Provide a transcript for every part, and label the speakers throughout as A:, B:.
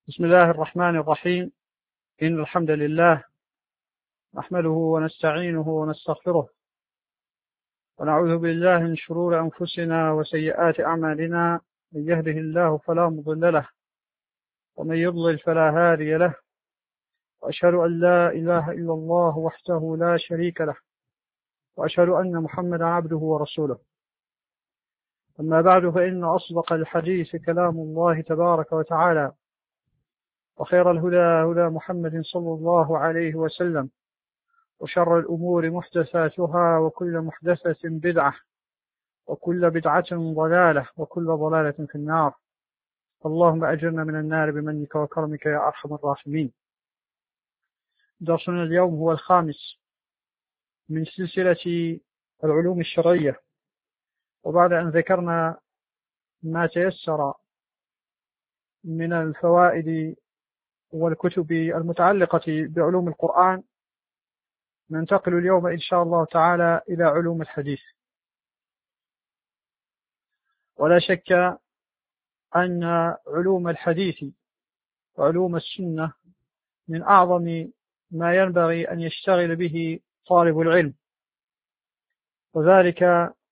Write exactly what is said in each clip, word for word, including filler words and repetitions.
A: بسم الله الرحمن الرحيم. إن الحمد لله نحمده ونستعينه ونستغفره ونعوذ بالله من شرور أنفسنا وسيئات أعمالنا. من يهده الله فلا مضل له ومن يضلل فلا هادي له، وأشهد أن لا إله إلا الله وحده لا شريك له، وأشهد أن محمدا عبده ورسوله. أما بعد، فإن أصدق الحديث كلام الله تبارك وتعالى، وخير الهدى هدى محمد صلى الله عليه وسلم، وشر الأمور محدثاتها، وكل محدثة بدعة، وكل بدعة ضلالة، وكل ضلالة في النار. اللهم أجرنا من النار بمنك وكرمك يا أرحم الراحمين. درسنا اليوم هو الخامس من سلسلة العلوم الشرعية، وبعد أن ذكرنا ما تيسر من الفوائد والكتب المتعلقة بعلوم القرآن، ننتقل اليوم إن شاء الله تعالى إلى علوم الحديث. ولا شك أن علوم الحديث وعلوم السنة من أعظم ما ينبغي أن يشتغل به طالب العلم، وذلك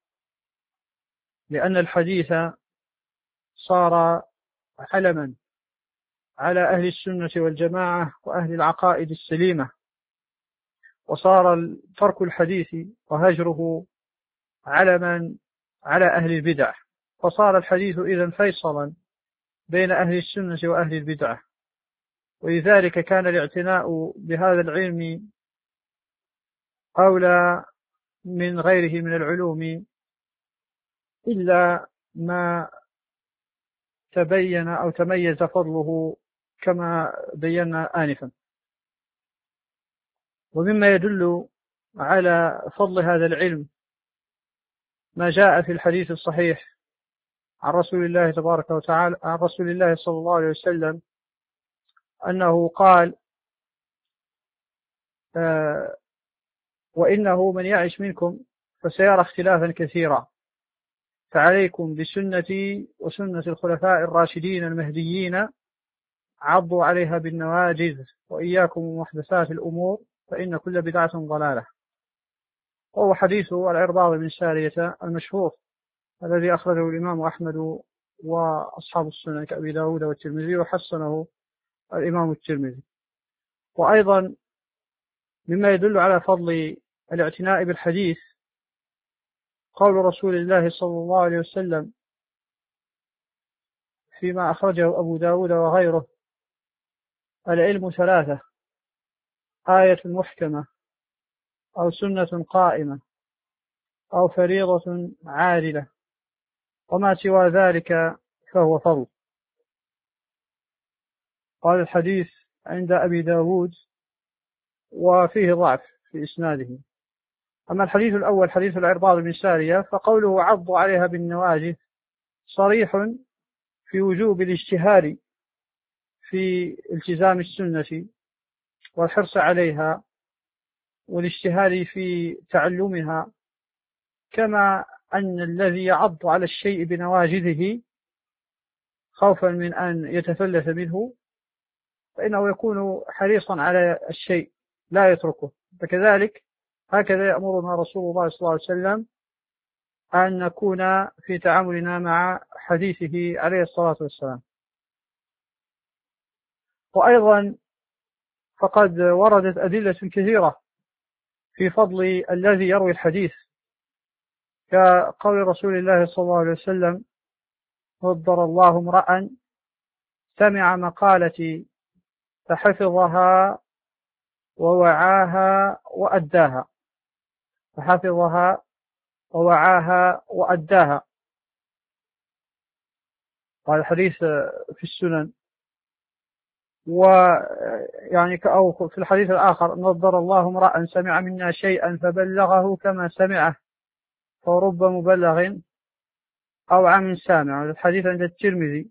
A: لأن الحديث صار علما على أهل السنة والجماعة وأهل العقائد السليمة، وصار ترك الحديث وهجره علما على أهل البدع، فصار الحديث إذن فيصلا بين أهل السنة وأهل البدعة. ولذلك كان الاعتناء بهذا العلم أولى من غيره من العلوم، إلا ما تبين أو تميز فضله كما بينا آنفا. ومما يدل على فضل هذا العلم ما جاء في الحديث الصحيح عن رسول الله تبارك وتعالى عن رسول الله صلى الله عليه وسلم أنه قال: آه وإنه من يعش منكم فسيرى اختلافا كثيرا، فعليكم بسنتي وسنة الخلفاء الراشدين المهديين، عضوا عليها بالنواجذ، وإياكم ومحدثات الأمور، فإن كل بدعة ضلالة. وهو حديث العرباض بن سارية المشهور الذي أخرجه الإمام أحمد وأصحاب السنن كأبي داود والترمذي، وحسنه الإمام الترمذي. وأيضا مما يدل على فضل الاعتناء بالحديث قول رسول الله صلى الله عليه وسلم فيما أخرجه أبو داود وغيره: العلم ثلاثة: آية محكمة، أو سنة قائمة، أو فريضة عادلة، وما سوى ذلك فهو فضل. قال الحديث عند أبي داود وفيه ضعف في إسناده. أما الحديث الأول حديث العرباض بن سارية فقوله عضوا عليها بالنواجذ صريح في وجوب الاجتهاد في التزام السنة والحرص عليها والاجتهاد في تعلمها، كما أن الذي يعض على الشيء بنواجذه خوفا من أن يتفلت منه فإنه يكون حريصا على الشيء لا يتركه. فكذلك هكذا يأمرنا رسول الله صلى الله عليه وسلم أن نكون في تعاملنا مع حديثه عليه الصلاة والسلام. وأيضا فقد وردت أدلة كثيرة في فضل الذي يروي الحديث، كقول رسول الله صلى الله عليه وسلم: نضر الله امرأ سمع مقالتي فحفظها ووعاها وأداها فحفظها ووعاها وأداها. قال الحديث في السنن. ويعني أو في الحديث الآخر: نضر الله امرأ سمع منا شيئا فبلغه كما سمعه فرب مبلغ أو عام سامع. الحديث عند الترمذي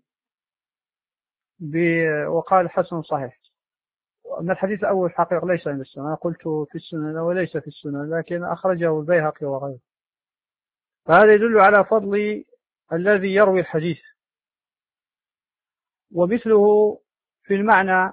A: وقال حسن صحيح. أما الحديث الأول حقيقة ليس عند السنن، أنا قلت في السنن وليس في السنن، لكن أخرجه البيهقي وغيره. فهذا يدل على فضل الذي يروي الحديث. ومثله في المعنى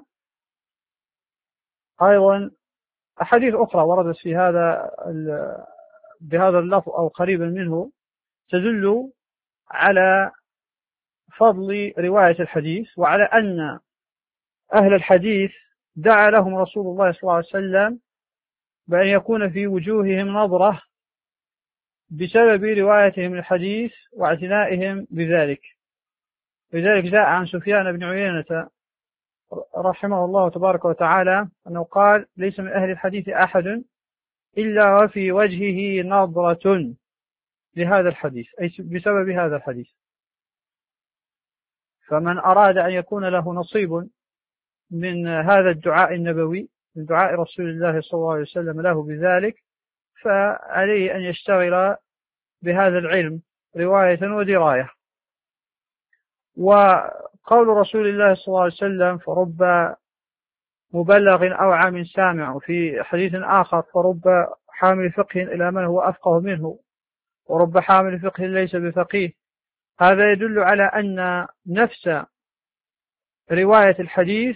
A: أيضا أحاديث أخرى وردت في هذا بهذا اللفظ أو قريبا منه تدل على فضل رواية الحديث، وعلى أن أهل الحديث دعا لهم رسول الله صلى الله عليه وسلم بأن يكون في وجوههم نظرة بسبب روايتهم الحديث واعتنائهم بذلك. لذلك جاء عن سفيان بن عيينة رحمه الله تبارك وتعالى أنه قال: ليس من أهل الحديث أحد إلا وفي وجهه نظرة لهذا الحديث، أي بسبب هذا الحديث. فمن أراد أن يكون له نصيب من هذا الدعاء النبوي، من دعاء رسول الله صلى الله عليه وسلم له بذلك، فعليه أن يشتغل بهذا العلم رواية ودراية. وقول رسول الله صلى الله عليه وسلم: فرب مبلغ أوعى من سامع، وفي حديث آخر: فرب حامل فقه إلى من هو أفقه منه، ورب حامل فقه ليس بفقيه. هذا يدل على أن نفس رواية الحديث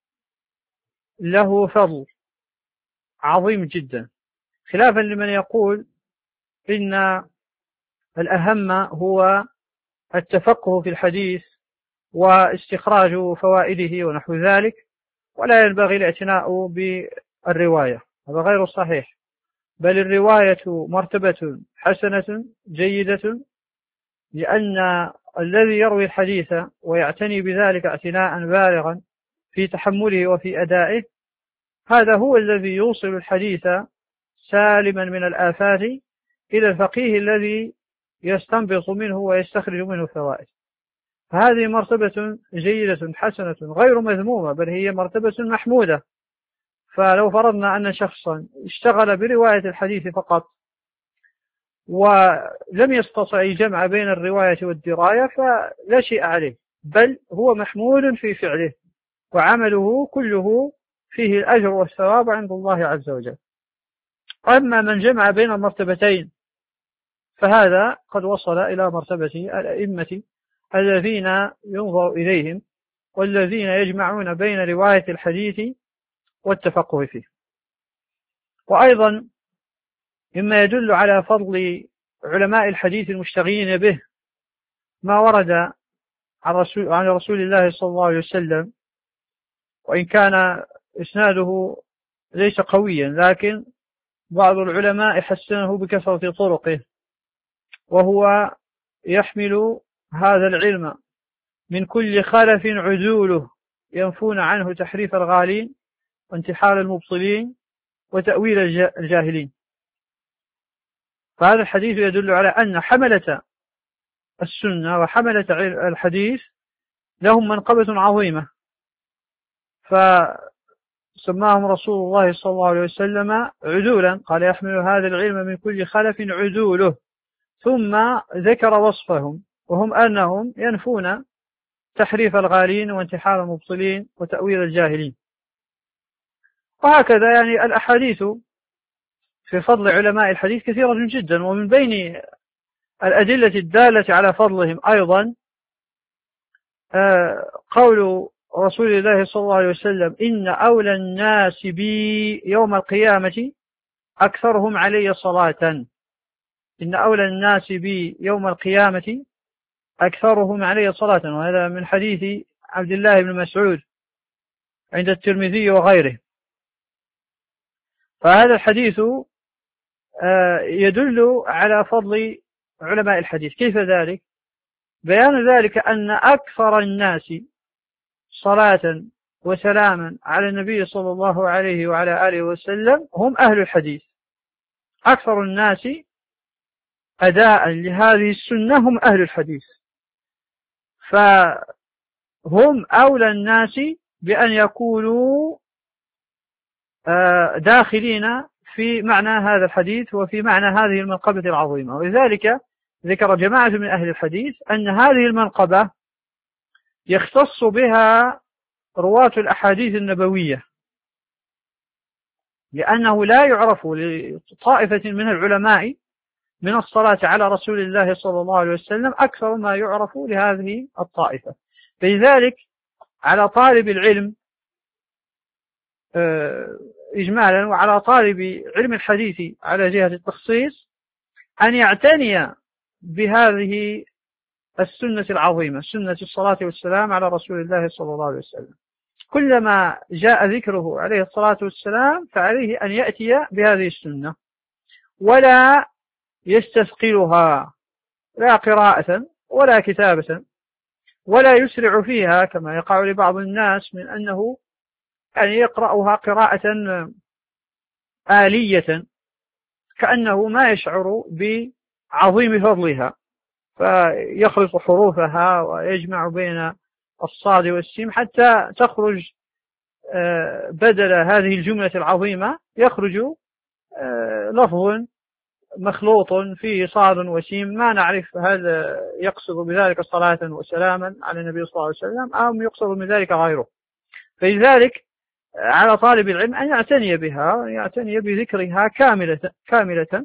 A: له فضل عظيم جدا، خلافا لمن يقول إن الأهم هو التفقه في الحديث واستخراج فوائده ونحو ذلك، ولا ينبغي الاعتناء بالرواية. هذا غير صحيح، بل الرواية مرتبة حسنة جيدة، لأن الذي يروي الحديث ويعتني بذلك اعتناء بالغا في تحمله وفي أدائه، هذا هو الذي يوصل الحديث سالما من الآفات إلى الفقيه الذي يستنبط منه ويستخرج منه فوائد. هذه مرتبة جيدة حسنة غير مذمومة، بل هي مرتبة محمودة. فلو فرضنا أن شخصا اشتغل برواية الحديث فقط ولم يستطع الجمع بين الرواية والدراية فلا شيء عليه، بل هو محمود في فعله، وعمله كله فيه الأجر والثواب عند الله عز وجل. أما من جمع بين المرتبتين فهذا قد وصل إلى مرتبة الأئمة الذين ينظر إليهم، والذين يجمعون بين رواية الحديث والتفقه فيه. وأيضا مما يدل على فضل علماء الحديث المشتغلين به ما ورد عن رسول, عن رسول الله صلى الله عليه وسلم، وإن كان إسناده ليس قويا، لكن بعض العلماء حسنه بكثرة طرقه، وهو يحمل هذا العلم: من كل خلف عدوله ينفون عنه تحريف الغالين وانتحال المبطلين وتأويل الجاهلين. فهذا الحديث يدل على أن حملة السنة وحملة الحديث لهم منقبة عظيمة، فسماهم رسول الله صلى الله عليه وسلم عدولا، قال: يحمل هذا العلم من كل خلف عدوله، ثم ذكر وصفهم وهم أنهم ينفون تحريف الغالين وانتحال المبطلين وتأويل الجاهلين. وهكذا يعني الأحاديث في فضل علماء الحديث كثيرة جدا، ومن بين الأدلة الدالة على فضلهم أيضا قول رسول الله صلى الله عليه وسلم: إن أولى الناس بي يوم القيامة أكثرهم علي صلاة. إن أولى الناس بي يوم القيامة أكثرهم علي صلاة، وهذا من حديث عبد الله بن مسعود عند الترمذي وغيره. فهذا الحديث يدل على فضل علماء الحديث. كيف ذلك؟ بيان ذلك أن أكثر الناس صلاة وسلاما على النبي صلى الله عليه وعلى آله وسلم هم أهل الحديث. أكثر الناس أداء لهذه السنة هم أهل الحديث، فهم أولى الناس بأن يكونوا داخلين في معنى هذا الحديث وفي معنى هذه المنقبة العظيمة. ولذلك ذكر جماعة من أهل الحديث أن هذه المنقبة يختص بها رواة الأحاديث النبوية، لأنه لا يعرف لطائفة من العلماء من الصلاة على رسول الله صلى الله عليه وسلم أكثر ما يعرف لهذه الطائفة. فلذلك على طالب العلم إجمالا وعلى طالب علم الحديث على جهة التخصيص أن يعتني بهذه السنة العظيمة، سنة الصلاة والسلام على رسول الله صلى الله عليه وسلم. كلما جاء ذكره عليه الصلاة والسلام فعليه أن يأتي بهذه السنة ولا يستثقلها لا قراءة ولا كتابة، ولا يسرع فيها كما يقع لبعض الناس من أنه أن يقرأها قراءة آلية كأنه ما يشعر بعظيم فضلها، فيخلط حروفها ويجمع بين الصاد والسين حتى تخرج بدل هذه الجملة العظيمة يخرج لفظ مخلوط فيه صاد وسين ما نعرف هل يقصد بذلك صلاة وسلاما على النبي صلى الله عليه وسلم أم يقصد من ذلك غيره. فلذلك على طالب العلم أن يعتني بها، يعتني بذكرها كاملة كاملة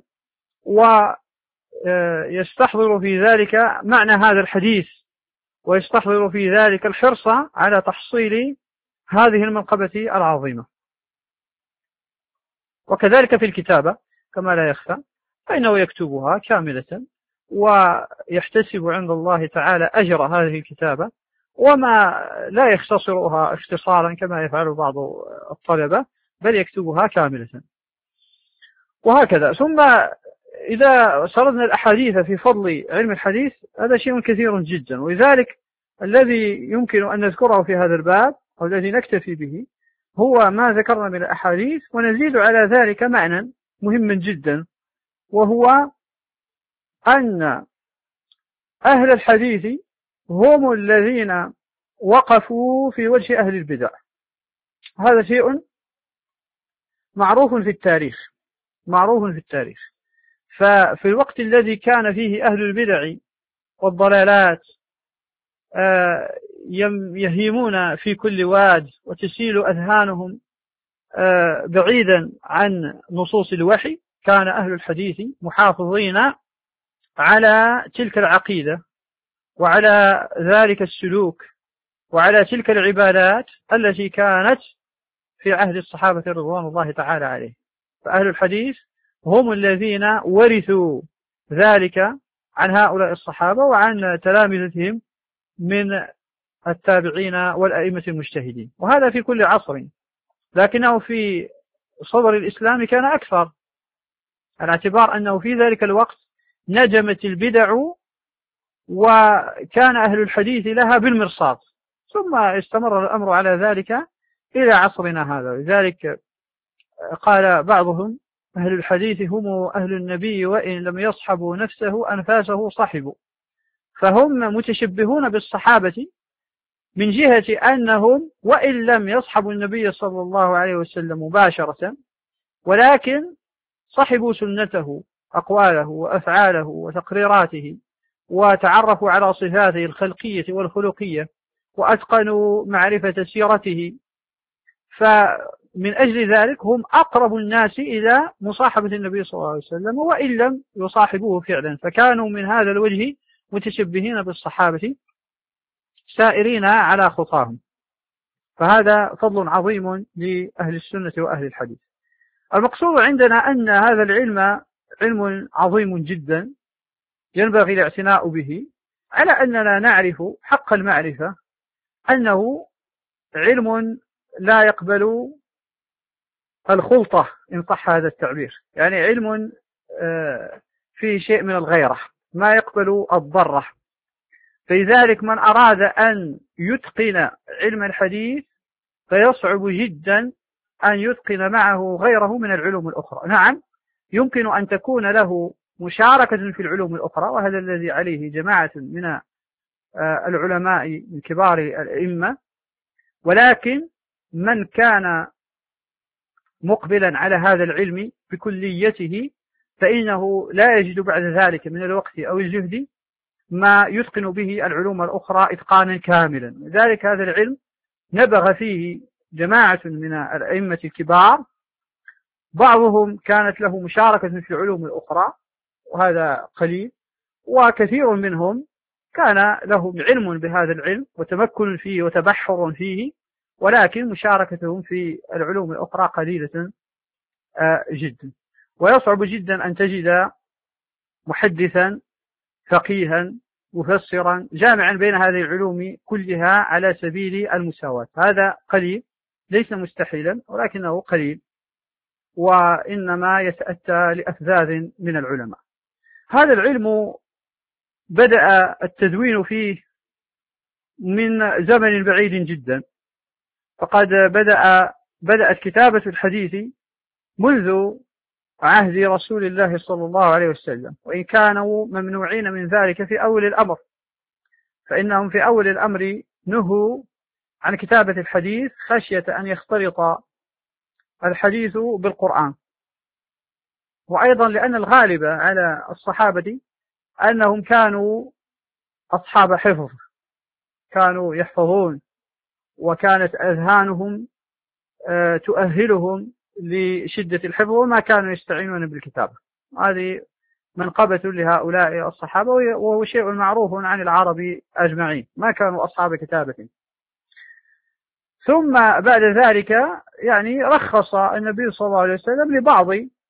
A: ويستحضر في ذلك معنى هذا الحديث، ويستحضر في ذلك الحرص على تحصيل هذه المنقبة العظيمة. وكذلك في الكتابة كما لا يخفى، فإنه يكتبها كاملة ويحتسب عند الله تعالى أجر هذه الكتابة، وما لا يختصرها اختصارا كما يفعل بعض الطلبة، بل يكتبها كاملة. وهكذا. ثم إذا سردنا الأحاديث في فضل علم الحديث هذا شيء كثير جدا، ولذلك الذي يمكن أن نذكره في هذا الباب أو الذي نكتفي به هو ما ذكرنا من الأحاديث، ونزيد على ذلك معنى مهم جدا، وهو أن أهل الحديث هم الذين وقفوا في وجه أهل البدع. هذا شيء معروف في التاريخ، معروف في التاريخ. ففي الوقت الذي كان فيه أهل البدع والضلالات يهيمون في كل واد وتسيل أذهانهم بعيدا عن نصوص الوحي، كان أهل الحديث محافظين على تلك العقيدة وعلى ذلك السلوك وعلى تلك العبادات التي كانت في عهد الصحابة رضوان الله تعالى عليه. فأهل الحديث هم الذين ورثوا ذلك عن هؤلاء الصحابة وعن تلامذتهم من التابعين والأئمة المجتهدين، وهذا في كل عصر، لكنه في صدر الإسلام كان أكثر، على اعتبار أنه في ذلك الوقت نجمت البدع وكان أهل الحديث لها بالمرصاد، ثم استمر الأمر على ذلك إلى عصرنا هذا. لذلك قال بعضهم أهل الحديث هم أهل النبي وإن لم يصحبوا نفسه أنفاسه صحبوا. فهم متشبهون بالصحابة من جهة أنهم وإن لم يصحبوا النبي صلى الله عليه وسلم مباشرة، ولكن صحبوا سنته، أقواله وأفعاله وتقريراته، وتعرفوا على صفاته الخلقية والخلقية، وأتقنوا معرفة سيرته. فمن أجل ذلك هم أقرب الناس إلى مصاحبة النبي صلى الله عليه وسلم وإن لم يصاحبوه فعلا، فكانوا من هذا الوجه متشبهين بالصحابة سائرين على خطاهم. فهذا فضل عظيم لأهل السنة وأهل الحديث. المقصود عندنا أن هذا العلم علم عظيم جدا ينبغي الاعتناء به، على أننا نعرف حق المعرفة أنه علم لا يقبل الخلطة إن صح هذا التعبير، يعني علم فيه شيء من الغيرة، ما يقبل الضرة. فلذلك من أراد أن يتقن علم الحديث فيصعب جدا أن يتقن معه غيره من العلوم الأخرى. نعم يمكن أن تكون له مشاركة في العلوم الأخرى، وهذا الذي عليه جماعة من العلماء من كبار الأئمة، ولكن من كان مقبلا على هذا العلم بكليته فإنه لا يجد بعد ذلك من الوقت أو الجهد ما يتقن به العلوم الأخرى إتقانا كاملا. لذلك هذا العلم نبغ فيه جماعة من الأئمة الكبار، بعضهم كانت له مشاركة في العلوم الأخرى وهذا قليل، وكثير منهم كان لهم علم بهذا العلم وتمكن فيه وتبحر فيه، ولكن مشاركتهم في العلوم الأخرى قليلة جدا. ويصعب جدا أن تجد محدثا فقيها مفسرا جامعا بين هذه العلوم كلها على سبيل المساواة. هذا قليل، ليس مستحيلا ولكنه قليل، وإنما يتأتى لأفذاذ من العلماء. هذا العلم بدأ التدوين فيه من زمن بعيد جدا، فقد بدأ بدأت كتابة الحديث منذ عهد رسول الله صلى الله عليه وسلم، وإن كانوا ممنوعين من ذلك في أول الأمر، فإنهم في أول الأمر نهوا عن كتابة الحديث خشية أن يختلط الحديث بالقرآن، وأيضا لأن الغالب على الصحابة أنهم كانوا أصحاب حفظ، كانوا يحفظون، وكانت أذهانهم تؤهلهم لشدة الحفظ، وما كانوا يستعينون بالكتابة. هذه منقبة لهؤلاء الصحابة، وهو شيء معروف عن العرب أجمعين، ما كانوا أصحاب كتابة. ثم بعد ذلك يعني رخص النبي صلى الله عليه وسلم لبعض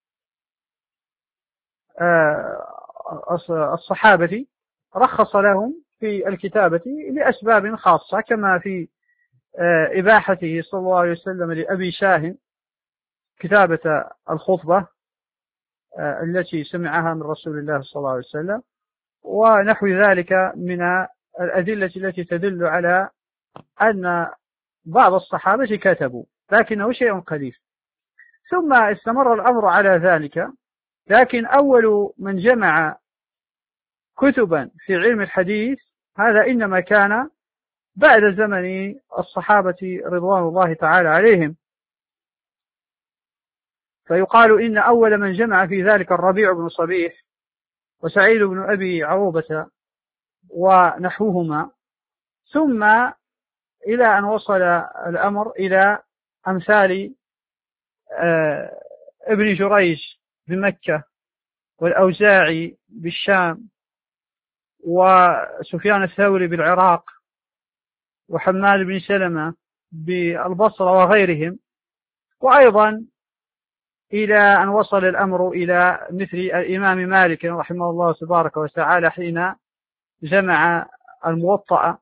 A: الصحابة، رخص لهم في الكتابة لأسباب خاصة، كما في إباحته صلى الله عليه وسلم لأبي شاه كتابة الخطبة التي سمعها من رسول الله صلى الله عليه وسلم، ونحو ذلك من الأدلة التي تدل على أن بعض الصحابة كتبوا، لكنه شيء قليل. ثم استمر الأمر على ذلك، لكن أول من جمع كتبا في علم الحديث هذا إنما كان بعد زمن الصحابة رضوان الله تعالى عليهم. فيقال إن أول من جمع في ذلك الربيع بن صبيح وسعيد بن أبي عروبة ونحوهما، ثم إلى أن وصل الأمر إلى أمثال ابن جريج بمكة، والأوزاعي بالشام، وسفيان الثوري بالعراق، وحماد بن سلمة بالبصرة وغيرهم، وأيضا إلى أن وصل الأمر إلى مثل الإمام مالك رحمه الله تبارك وتعالى حين جمع الموطأ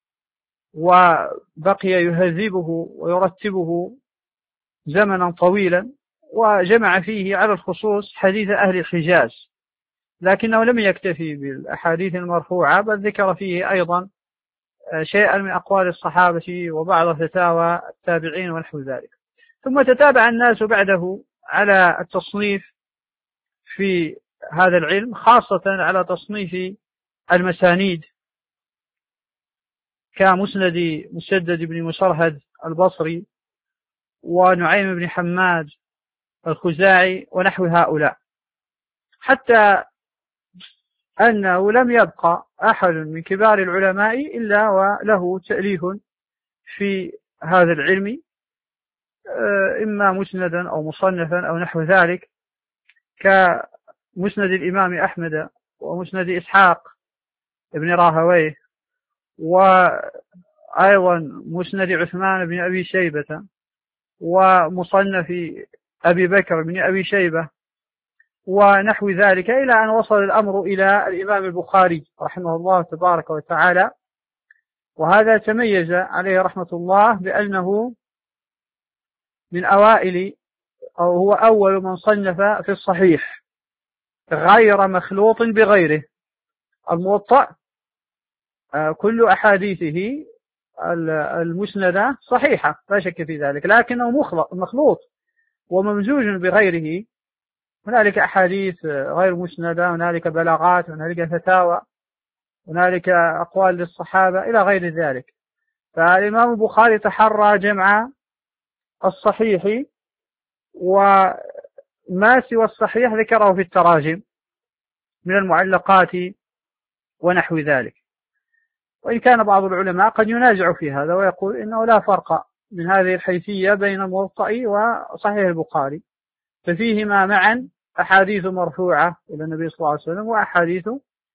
A: وبقي يهذبه ويرتبه زمنا طويلا، وجمع فيه على الخصوص حديث أهل الحجاز، لكنه لم يكتفي بالأحاديث المرفوعة، بل ذكر فيه أيضا شيئا من أقوال الصحابة وبعض فتاوى التابعين ونحو ذلك. ثم تتابع الناس بعده على التصنيف في هذا العلم، خاصة على تصنيف المسانيد كمسند مسدد بن مسرهد البصري، ونعيم بن حماد الخزاعي ونحو هؤلاء، حتى أنه لم يبقى أحد من كبار العلماء إلا وله تأليف في هذا العلم، إما مسندا أو مصنفا أو نحو ذلك، كمسند الإمام أحمد ومسند إسحاق ابن راهويه، وأيضا مسند عثمان بن أبي شيبة، ومصنف أبي بكر بن أبي شيبة ونحو ذلك، إلى أن وصل الأمر إلى الإمام البخاري رحمه الله تبارك وتعالى. وهذا تميز عليه رحمة الله بأنه من أوائل أو هو أول من صنف في الصحيح غير مخلوط بغيره. الموطأ كل أحاديثه المسندة صحيحة لا شك في ذلك، لكنه مخلوط وممزوج بغيره، هنالك أحاديث غير مسندة، هنالك بلاغات، هنالك فتاوى، هنالك أقوال للصحابة إلى غير ذلك. فالإمام البخاري تحرى جمع الصحيح، وما سوى الصحيح ذكره في التراجم من المعلقات ونحو ذلك. وإن كان بعض العلماء قد ينازع في هذا ويقول إنه لا فرق من هذه الحيثية بين الموطأ وصحيح البخاري، ففيهما معا أحاديث مرفوعة إلى النبي صلى الله عليه وسلم وأحاديث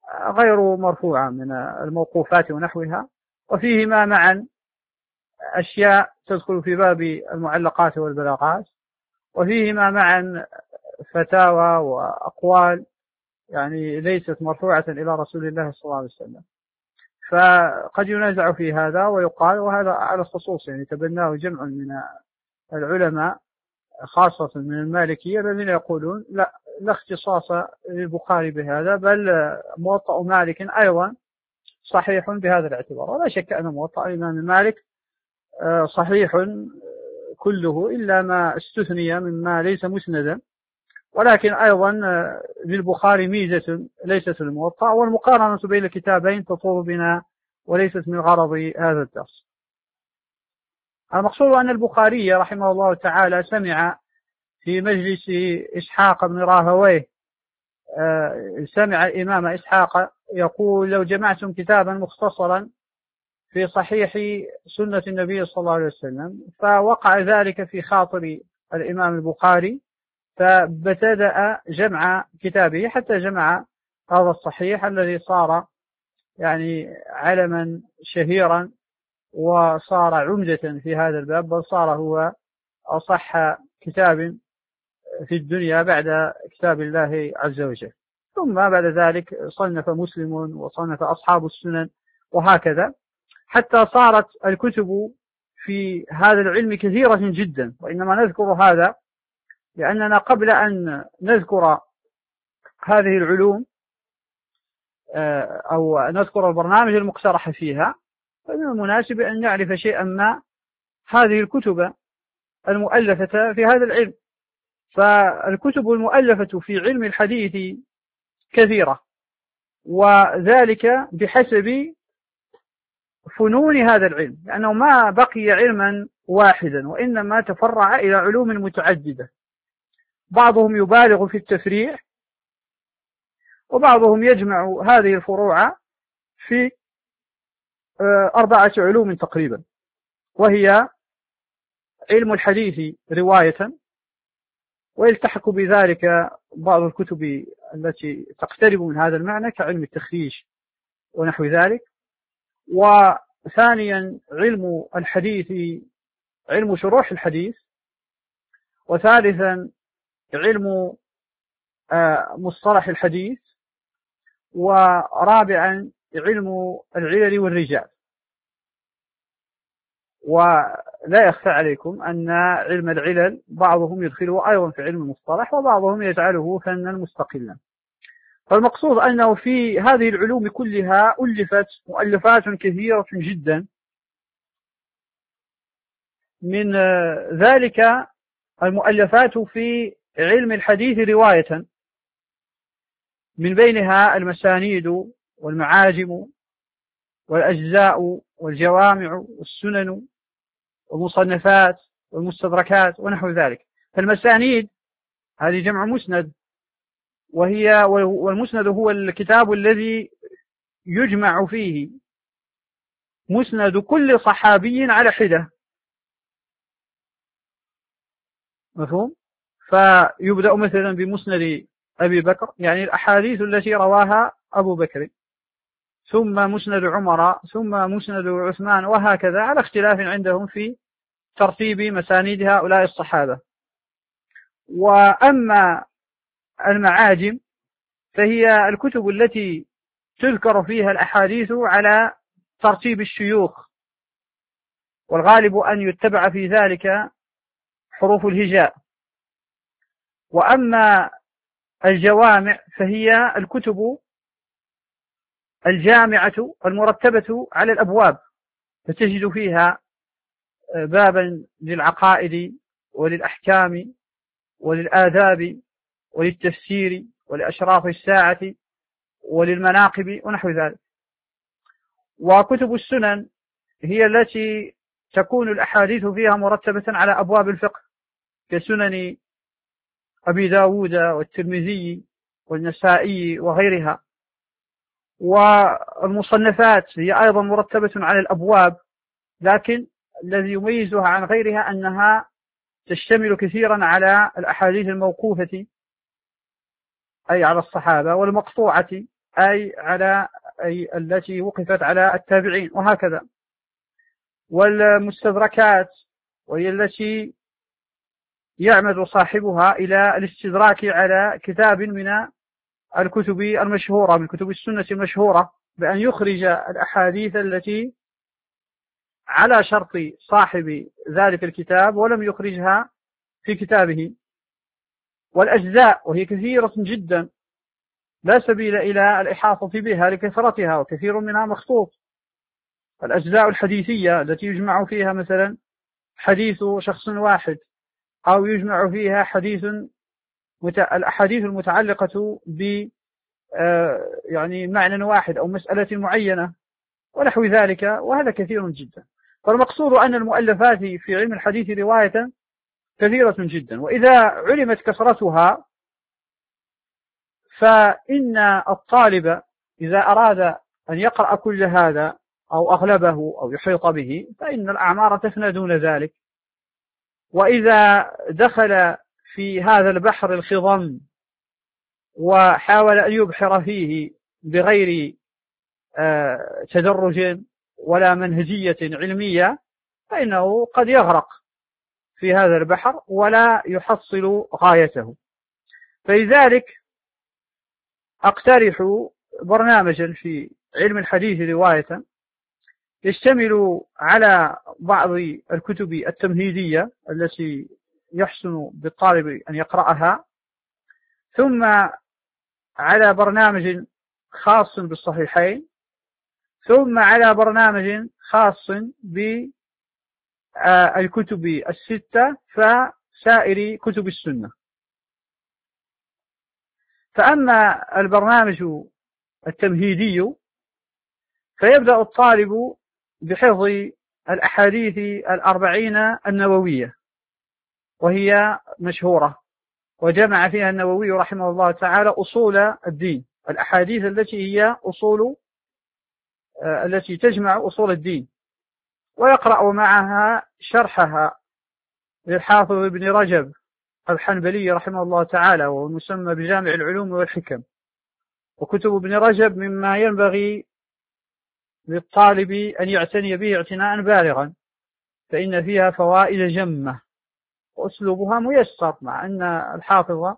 A: غير مرفوعة من الموقوفات ونحوها، وفيهما معا أشياء تدخل في باب المعلقات والبلاغات، وفيهما معا فتاوى وأقوال يعني ليست مرفوعة إلى رسول الله صلى الله عليه وسلم. فقد ينازع في هذا ويقال، وهذا على الخصوص يعني تبناه جمع من العلماء خاصة من المالكية الذين يقولون لا لا اختصاص للبخاري بهذا، بل موطأ مالك أيضا صحيح بهذا الاعتبار. ولا شك أن موطأ الإمام مالك صحيح كله إلا ما استثني مما ليس مسندا، ولكن أيضا للبخاري ميزة ليست الموطأ، والمقارنة بين الكتابين تطول بنا وليست من غرض هذا الدرس. المقصود أن البخاري رحمه الله تعالى سمع في مجلس إسحاق بن راهويه، سمع الإمام إسحاق يقول: لو جمعتم كتابا مختصرا في صحيح سنة النبي صلى الله عليه وسلم. فوقع ذلك في خاطر الإمام البخاري، فابتدأ جمع كتابه حتى جمع هذا الصحيح الذي صار يعني علما شهيرا وصار عمدة في هذا الباب، بل صار هو أصح كتاب في الدنيا بعد كتاب الله عز وجل. ثم بعد ذلك صنف مسلم وصنف أصحاب السنن وهكذا، حتى صارت الكتب في هذا العلم كثيرة جدا. وإنما نذكر هذا لأننا قبل أن نذكر هذه العلوم أو نذكر البرنامج المقترح فيها، فمن المناسب أن نعرف شيئا ما هذه الكتب المؤلفة في هذا العلم. فالكتب المؤلفة في علم الحديث كثيرة، وذلك بحسب فنون هذا العلم، لأنه ما بقي علما واحدا وإنما تفرع إلى علوم متعددة. بعضهم يبالغ في التفريع، وبعضهم يجمع هذه الفروع في أربعة علوم تقريبا، وهي علم الحديث رواية، ويلتحق بذلك بعض الكتب التي تقترب من هذا المعنى كعلم التخريج ونحو ذلك. وثانيا علم الحديث علم شروح الحديث، وثالثا علم مصطلح الحديث، ورابعا علم العلل والرجال. ولا يخفى عليكم أن علم العلل بعضهم يدخله أيضا في علم المصطلح، وبعضهم يجعله فنا مستقلا. فالمقصود أنه في هذه العلوم كلها ألفت مؤلفات كثيرة جدا، من ذلك المؤلفات في علم الحديث رواية، من بينها المسانيد والمعاجم والأجزاء والجوامع والسنن والمصنفات والمستدركات ونحو ذلك. فالمسانيد هذه جمع مسند، وهي والمسند هو الكتاب الذي يجمع فيه مسند كل صحابي على حدة، مفهوم؟ فيبدأ مثلا بمسند أبي بكر، يعني الأحاديث التي رواها أبو بكر، ثم مسند عمر، ثم مسند عثمان، وهكذا على اختلاف عندهم في ترتيب مسانيد هؤلاء الصحابة. وأما المعاجم فهي الكتب التي تذكر فيها الأحاديث على ترتيب الشيوخ، والغالب أن يتبع في ذلك حروف الهجاء. وأما الجوامع فهي الكتب الجامعة المرتبة على الأبواب، فتجد فيها بابا للعقائد وللأحكام وللآداب وللتفسير ولأشراف الساعة وللمناقب ونحو ذلك. وكتب السنن هي التي تكون الأحاديث فيها مرتبة على أبواب الفقه، كسنن أبي داود والترمذي والنسائي وغيرها. والمصنفات هي أيضا مرتبة على الأبواب، لكن الذي يميزها عن غيرها أنها تشتمل كثيرا على الأحاديث الموقوفة أي على الصحابة، والمقطوعة أي على أي التي وقفت على التابعين، وهكذا. والمستدركات وهي التي يعمد صاحبها إلى الاستدراك على كتاب من الكتب المشهورة من كتب السنة المشهورة بأن يخرج الأحاديث التي على شرط صاحب ذلك الكتاب ولم يخرجها في كتابه. والأجزاء وهي كثيرة جدا لا سبيل إلى الإحاطة بها لكثرتها، وكثير منها مخطوط. الأجزاء الحديثية التي يجمع فيها مثلا حديث شخص واحد، أو يجمع فيها حديث الأحاديث المتعلقة ب يعني معنى واحد أو مسألة معينة ونحو ذلك، وهذا كثير جدا. فالمقصود أن المؤلفات في علم الحديث رواية كثيرة جدا، وإذا علمت كثرتها فإن الطالب إذا أراد أن يقرأ كل هذا أو أغلبه أو يحيط به فإن الأعمار تفنى دون ذلك. وإذا دخل في هذا البحر الخضم وحاول أن يبحر فيه بغير تدرج ولا منهجية علمية فإنه قد يغرق في هذا البحر ولا يحصل غايته. فلذلك أقترح برنامجا في علم الحديث رواية يشتمل على بعض الكتب التمهيدية التي يحسن بالطالب أن يقرأها، ثم على برنامج خاص بالصحيحين، ثم على برنامج خاص بالكتب الستة فسائر كتب السنة. فأما البرنامج التمهيدي فيبدأ الطالب بحفظ الأحاديث الأربعين النووية، وهي مشهورة وجمع فيها النووي رحمه الله تعالى أصول الدين، الأحاديث التي هي أصول التي تجمع أصول الدين، ويقرأ معها شرحها للحافظ ابن رجب الحنبلي رحمه الله تعالى، وهو المسمى بجامع العلوم والحكم. وكتب ابن رجب مما ينبغي للطالب أن يعتني به اعتناء بالغا، فإن فيها فوائد جمة وأسلوبها ميسر، مع أن الحافظ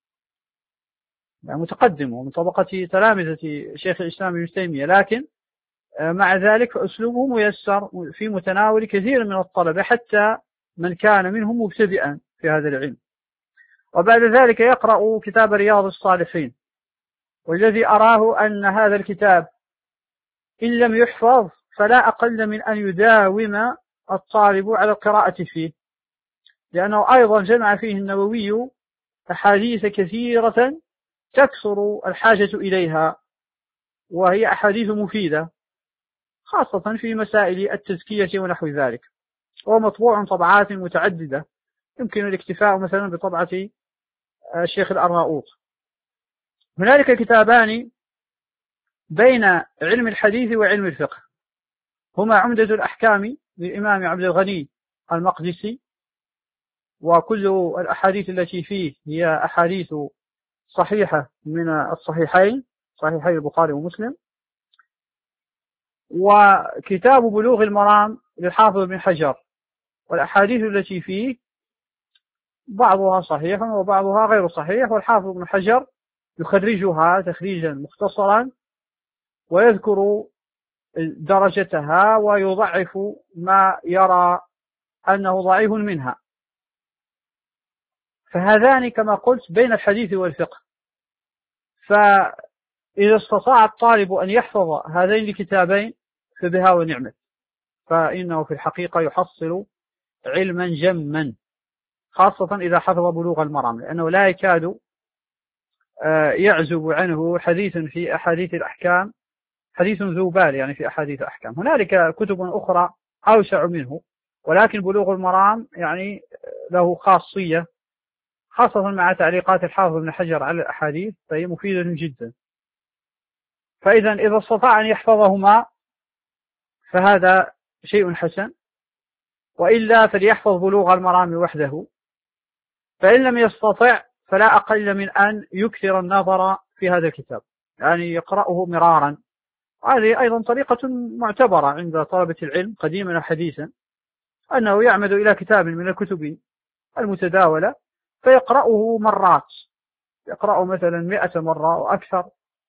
A: متقدم ومن طبقة تلامذة شيخ الإسلام ابن تيمية، لكن مع ذلك فأسلوبه ميسر في متناول كثير من الطلبة حتى من كان منهم مبتدئا في هذا العلم. وبعد ذلك يقرأ كتاب رياض الصالحين، والذي أراه أن هذا الكتاب إن لم يحفظ فلا أقل من أن يداوم الطالب على القراءة فيه، لأنه أيضا جمع فيه النووي أحاديث كثيرة تكثر الحاجة إليها، وهي أحاديث مفيدة خاصة في مسائل التزكية ونحو ذلك. ومطبوع طبعات متعددة، يمكن الاكتفاء مثلا بطبعة الشيخ الأرناؤوط. هنالك كتابان بين علم الحديث وعلم الفقه، هما عمدة الأحكام للإمام عبد الغني المقدسي، وكل الأحاديث التي فيه هي أحاديث صحيحة من الصحيحين، صحيحي البخاري ومسلم. وكتاب بلوغ المرام للحافظ بن حجر، والأحاديث التي فيه بعضها صحيح وبعضها غير صحيح، والحافظ بن حجر يخرجها تخريجا مختصرا ويذكر درجتها ويضعف ما يرى أنه ضعيف منها. فهذان كما قلت بين الحديث والفقه. فإذا استطاع الطالب أن يحفظ هذين الكتابين فبها ونعمت، فإنه في الحقيقة يحصل علما جما، خاصة إذا حفظ بلوغ المرام، لأنه لا يكاد يعزب عنه حديث في أحاديث الأحكام، حديث ذو بال يعني في أحاديث الأحكام. هنالك كتب أخرى أوسع منه، ولكن بلوغ المرام يعني له خاصية، خاصة مع تعليقات الحافظ بن حجر على الأحاديث، فهي مفيدة جدا. فإذا إذا استطاع أن يحفظهما فهذا شيء حسن، وإلا فليحفظ بلوغ المرام وحده، فإن لم يستطع فلا أقل من أن يكثر النظر في هذا الكتاب. يعني يقرأه مرارا. هذه أيضا طريقة معتبرة عند طلبة العلم قديما وحديثا، أنه يعمد إلى كتاب من الكتب المتداولة فيقرأه مرات، يقرأه مثلا مئة مرة وأكثر،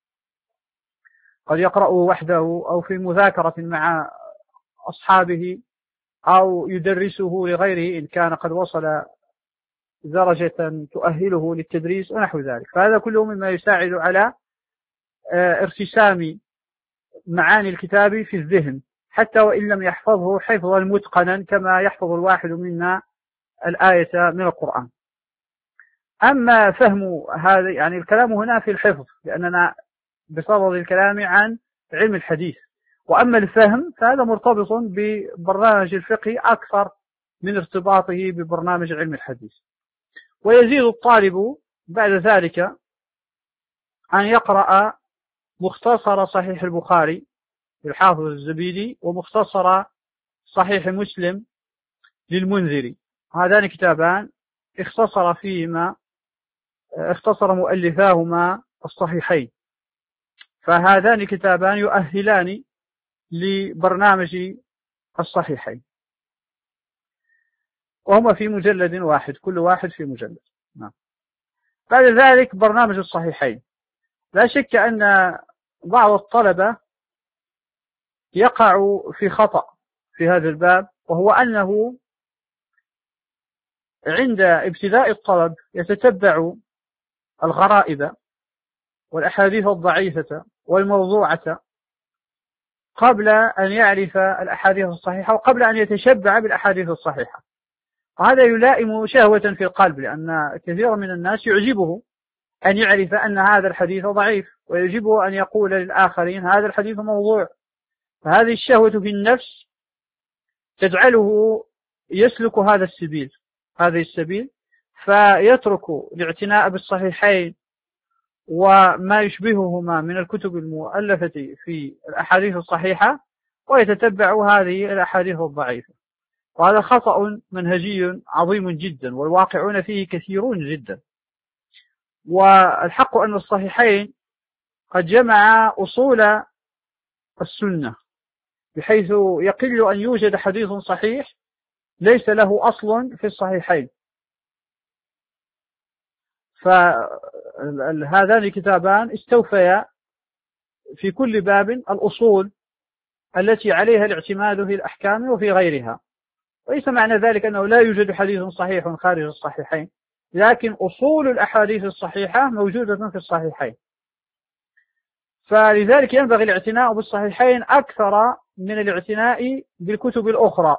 A: قد يقرأه وحده أو في مذاكرة مع أصحابه، أو يدرسه لغيره إن كان قد وصل درجة تؤهله للتدريس ونحو ذلك. فهذا كله مما يساعد على ارتسام معاني الكتاب في الذهن، حتى وإن لم يحفظه حفظا متقنا كما يحفظ الواحد منا الآية من القرآن. أما فهم هذا، يعني الكلام هنا في الحفظ لأننا بصدد الكلام عن علم الحديث، وأما الفهم فهذا مرتبط ببرنامج الفقه أكثر من ارتباطه ببرنامج علم الحديث. ويزيد الطالب بعد ذلك أن يقرأ مختصر صحيح البخاري للحافظ الزبيدي ومختصر صحيح مسلم للمنذري، هذان كتابان اختصر فيهما اختصر مؤلفاهما الصحيحين، فهذان كتابان يؤهلان لبرنامج الصحيحين، وهما في مجلد واحد، كل واحد في مجلد. نعم. بعد ذلك برنامج الصحيحين، لا شك أن بعض الطلبة يقع في خطأ في هذا الباب، وهو أنه عند ابتداء الطلب يتتبع الغرائب والأحاديث الضعيفة والموضوعة قبل أن يعرف الأحاديث الصحيحة وقبل أن يتشبع بالأحاديث الصحيحة. وهذا يلائم شهوة في القلب، لأن كثير من الناس يعجبه أن يعرف أن هذا الحديث ضعيف، ويعجبه أن يقول للآخرين هذا الحديث موضوع. فهذه الشهوة في النفس تجعله يسلك هذا السبيل هذا السبيل فيترك الاعتناء بالصحيحين وما يشبههما من الكتب المؤلفة في الأحاديث الصحيحة، ويتتبع هذه الأحاديث الضعيفة. وهذا خطأ منهجي عظيم جدا، والواقعون فيه كثيرون جدا. والحق أن الصحيحين قد جمع أصول السنة، بحيث يقل أن يوجد حديث صحيح ليس له أصل في الصحيحين. فهذان الكتابان استوفيا في كل باب الأصول التي عليها الاعتماد في الأحكام وفي غيرها. وليس معنى ذلك أنه لا يوجد حديث صحيح خارج الصحيحين، لكن أصول الأحاديث الصحيحة موجودة في الصحيحين. فلذلك ينبغي الاعتناء بالصحيحين أكثر من الاعتناء بالكتب الأخرى.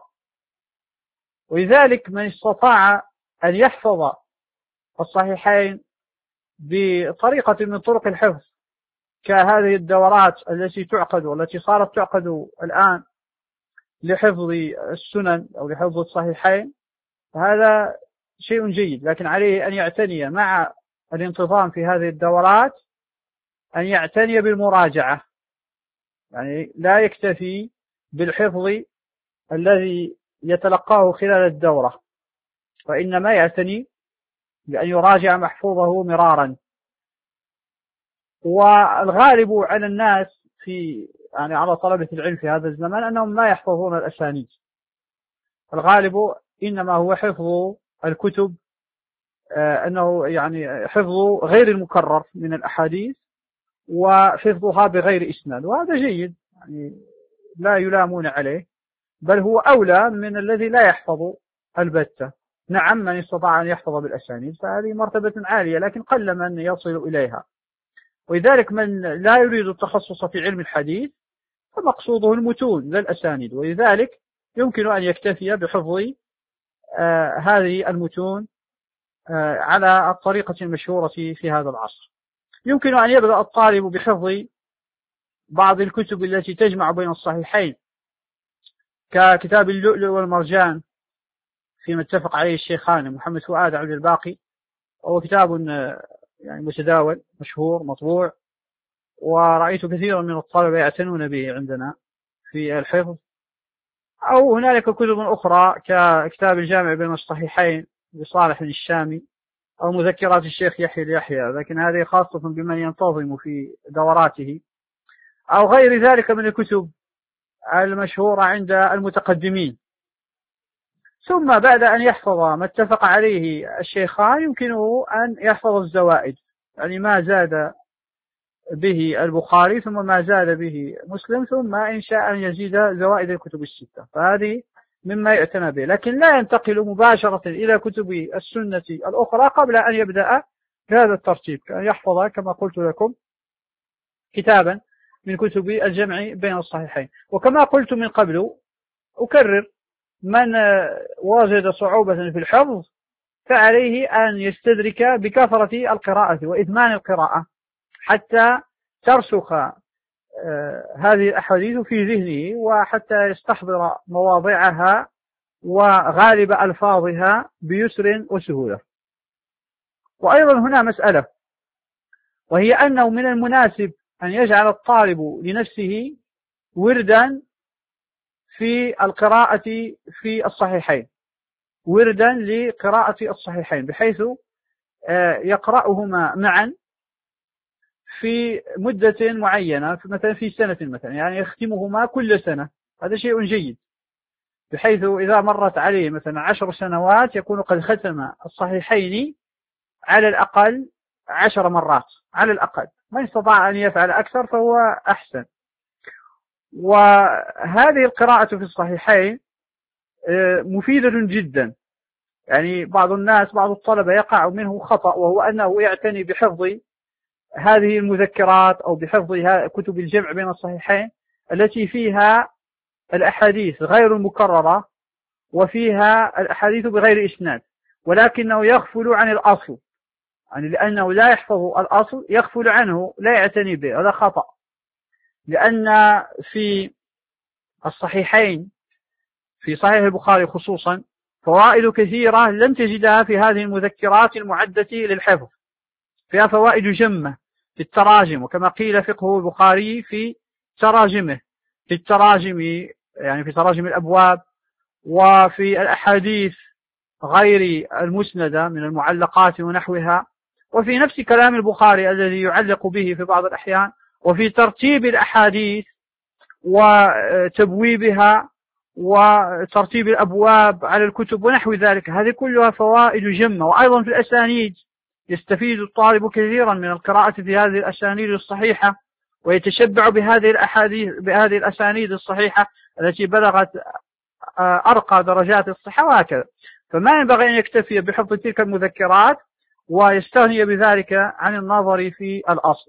A: ولذلك من استطاع أن يحفظ الصحيحين بطريقة من طرق الحفظ كهذه الدورات التي تعقد والتي صارت تعقد الآن لحفظ السنن أو لحفظ الصحيحين، هذا شيء جيد، لكن عليه أن يعتني مع الانتظام في هذه الدورات أن يعتني بالمراجعة، يعني لا يكتفي بالحفظ الذي يتلقاه خلال الدورة، وإنما يعتني بأن يراجع محفوظه مرارا. والغالب على الناس في يعني على طلبة العلم في هذا الزمان أنهم لا يحفظون الأسانيد، الغالب إنما هو حفظ الكتب، آه أنه يعني حفظ غير المكرر من الأحاديث وحفظها بغير إسناد، وهذا جيد يعني لا يلامون عليه، بل هو أولى من الذي لا يحفظ البتة. نعم، من استطاع أن يحفظ بالأسانيد فهذه مرتبة عالية، لكن قل من يصل إليها. ولذلك من لا يريد التخصص في علم الحديث فمقصوده المتون لا الأسانيد، ولذلك يمكن أن يكتفي بحفظ آه هذه المتون آه على الطريقة المشهورة في هذا العصر. يمكن أن يبدأ الطالب بحفظ بعض الكتب التي تجمع بين الصحيحين ككتاب اللؤلؤ والمرجان فيما اتفق عليه الشيخان محمد فؤاد عبد الباقي، وهو كتاب يعني متداول مشهور مطبوع، ورأيت كثيرا من الطلبة يعتنون به عندنا في الحفظ. أو هنالك كتب أخرى ككتاب الجامع بين الصحيحين لصالح الشامي، أو مذكرات الشيخ يحيى اليحيى، لكن هذه خاصة بمن ينتظم في دوراته، أو غير ذلك من الكتب المشهورة عند المتقدمين. ثم بعد أن يحفظ ما اتفق عليه الشيخان يمكنه أن يحفظ الزوائد، يعني ما زاد به البخاري ثم ما زاد به مسلم، ثم إن شاء أن يزيد زوائد الكتب الستة، فهذه مما يعتنى به، لكن لا ينتقل مباشرة إلى كتب السنة الأخرى قبل أن يبدأ بهذا الترتيب، كأن يحفظ كما قلت لكم كتابا من كتب الجمع بين الصحيحين. وكما قلت من قبل أكرر، من وجد صعوبة في الحفظ فعليه أن يستدرك بكثرة القراءة وإدمان القراءة حتى ترسخ هذه الأحاديث في ذهنه، وحتى يستحضر مواضعها وغالب ألفاظها بيسر وسهولة. وأيضا هنا مسألة، وهي أنه من المناسب أن يجعل الطالب لنفسه وردا في القراءة في الصحيحين، وردا لقراءة الصحيحين، بحيث يقرأهما معا في مدة معينة، مثلا في سنة مثلا، يعني يختمهما كل سنة، هذا شيء جيد، بحيث إذا مرت عليه مثلا عشر سنوات يكون قد ختم الصحيحين على الأقل عشر مرات على الأقل، من استطاع أن يفعل أكثر فهو أحسن. وهذه القراءة في الصحيحين مفيدة جدا، يعني بعض الناس بعض الطلبة يقع منه خطأ، وهو أنه يعتني بحفظ هذه المذكرات أو بحفظ كتب الجمع بين الصحيحين التي فيها الأحاديث غير المكررة وفيها الأحاديث بغير إسناد، ولكنه يغفل عن الأصل، يعني لأنه لا يحفظ الأصل يغفل عنه، لا يعتني به، هذا خطأ. لأن في الصحيحين في صحيح البخاري خصوصا فوائد كثيرة لم تجدها في هذه المذكرات المعدة للحفظ، فيها فوائد جمة في التراجم، وكما قيل فقه البخاري في تراجمه، في التراجم يعني في تراجم الأبواب، وفي الأحاديث غير المسندة من المعلقات ونحوها، وفي نفس كلام البخاري الذي يعلق به في بعض الأحيان، وفي ترتيب الأحاديث وتبويبها وترتيب الأبواب على الكتب ونحو ذلك. هذه كلها فوائد جمة. وأيضا في الأسانيد يستفيد الطالب كثيرا من القراءة في هذه الأسانيد الصحيحة، ويتشبع بهذه الأحاديث بهذه الأسانيد الصحيحة التي بلغت أرقى درجات الصحة وهكذا. فما ينبغي أن يكتفي بحفظ تلك المذكرات ويستغني بذلك عن النظر في الأصل،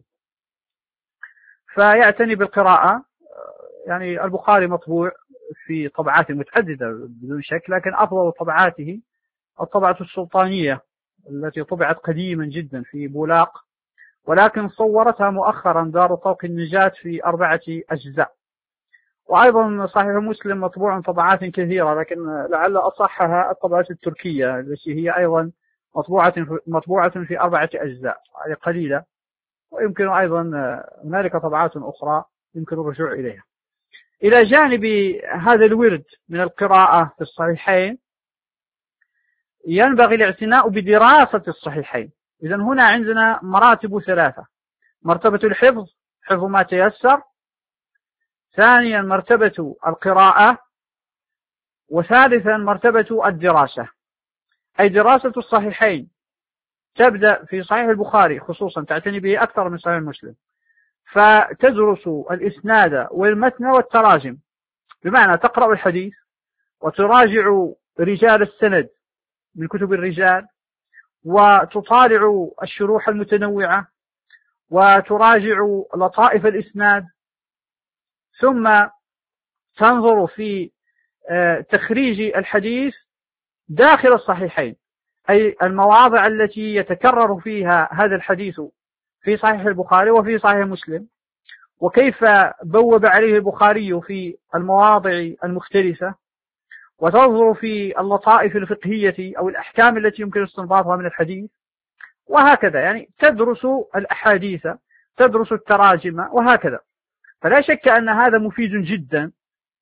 A: فيعتني بالقراءة. يعني البخاري مطبوع في طبعات متعددة بدون شك، لكن أفضل طبعاته الطبعة السلطانية التي طبعت قديما جدا في بولاق، ولكن صورتها مؤخرا دار طوق النجاة في أربعة أجزاء. وأيضا صحيح مسلم مطبوع طبعات كثيرة، لكن لعل أصحها الطبعة التركية التي هي أيضا مطبوعة مطبوعة في أربعة أجزاء، هذه قليلة، ويمكن أيضا هنالك طبعات أخرى يمكن الرجوع إليها. إلى جانب هذا الورد من القراءة في الصحيحين ينبغي الاعتناء بدراسة الصحيحين. إذن هنا عندنا مراتب ثلاثة: مرتبة الحفظ، حفظ ما تيسر، ثانيا مرتبة القراءة، وثالثا مرتبة الدراسة، أي دراسة الصحيحين تبدأ في صحيح البخاري خصوصا، تعتني به أكثر من صحيح مسلم، فتدرس الإسناد والمتن والتراجم، بمعنى تقرأ الحديث وتراجع رجال السند من كتب الرجال، وتطالع الشروح المتنوعة، وتراجع لطائف الإسناد، ثم تنظر في تخريج الحديث داخل الصحيحين، أي المواضع التي يتكرر فيها هذا الحديث في صحيح البخاري وفي صحيح مسلم، وكيف بوب عليه البخاري في المواضع المختلفة، وتنظر في اللطائف الفقهية أو الأحكام التي يمكن استنباطها من الحديث، وهكذا. يعني تدرس الأحاديث، تدرس التراجم، وهكذا. فلا شك أن هذا مفيد جدا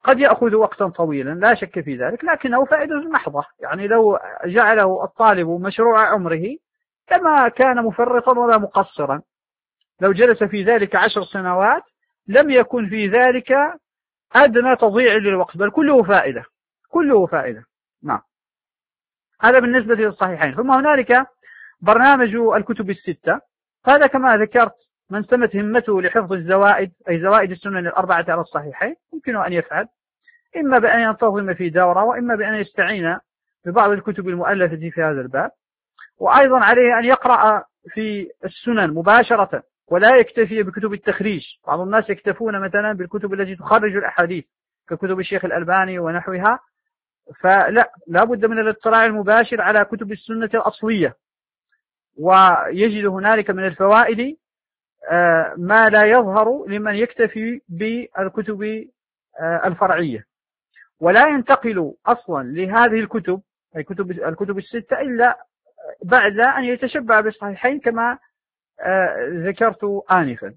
A: قد يأخذ وقتا طويلا لا شك في ذلك، لكنه فائدة محضة. يعني لو جعله الطالب مشروع عمره كما كان مفرطا ولا مقصرا، لو جلس في ذلك عشر سنوات لم يكن في ذلك أدنى تضييع للوقت، بل كله فائدة، كله فائدة. نعم، هذا بالنسبة للصحيحين. ثم هنالك برنامج الكتب الستة، هذا كما ذكرت من سمت همته لحفظ الزوائد، أي زوائد السنن الأربعة على الصحيحين، يمكن أن يفعل إما بأن ينتظم في دورة، وإما بأن يستعين ببعض الكتب المؤلفة في هذا الباب. وأيضا عليه أن يقرأ في السنن مباشرة ولا يكتفي بكتب التخريج. بعض الناس يكتفون مثلا بالكتب التي تخرج الأحاديث ككتب الشيخ الألباني ونحوها، فلا، لا بد من الاطلاع المباشر على كتب السنة الأصلية، ويجد هنالك من الفوائد ما لا يظهر لمن يكتفي بالكتب الفرعية، ولا ينتقل أصلا لهذه الكتب، أي كتب الكتب الستة، إلا بعد أن يتشبع بالصحيحين كما ذكرت آنفا.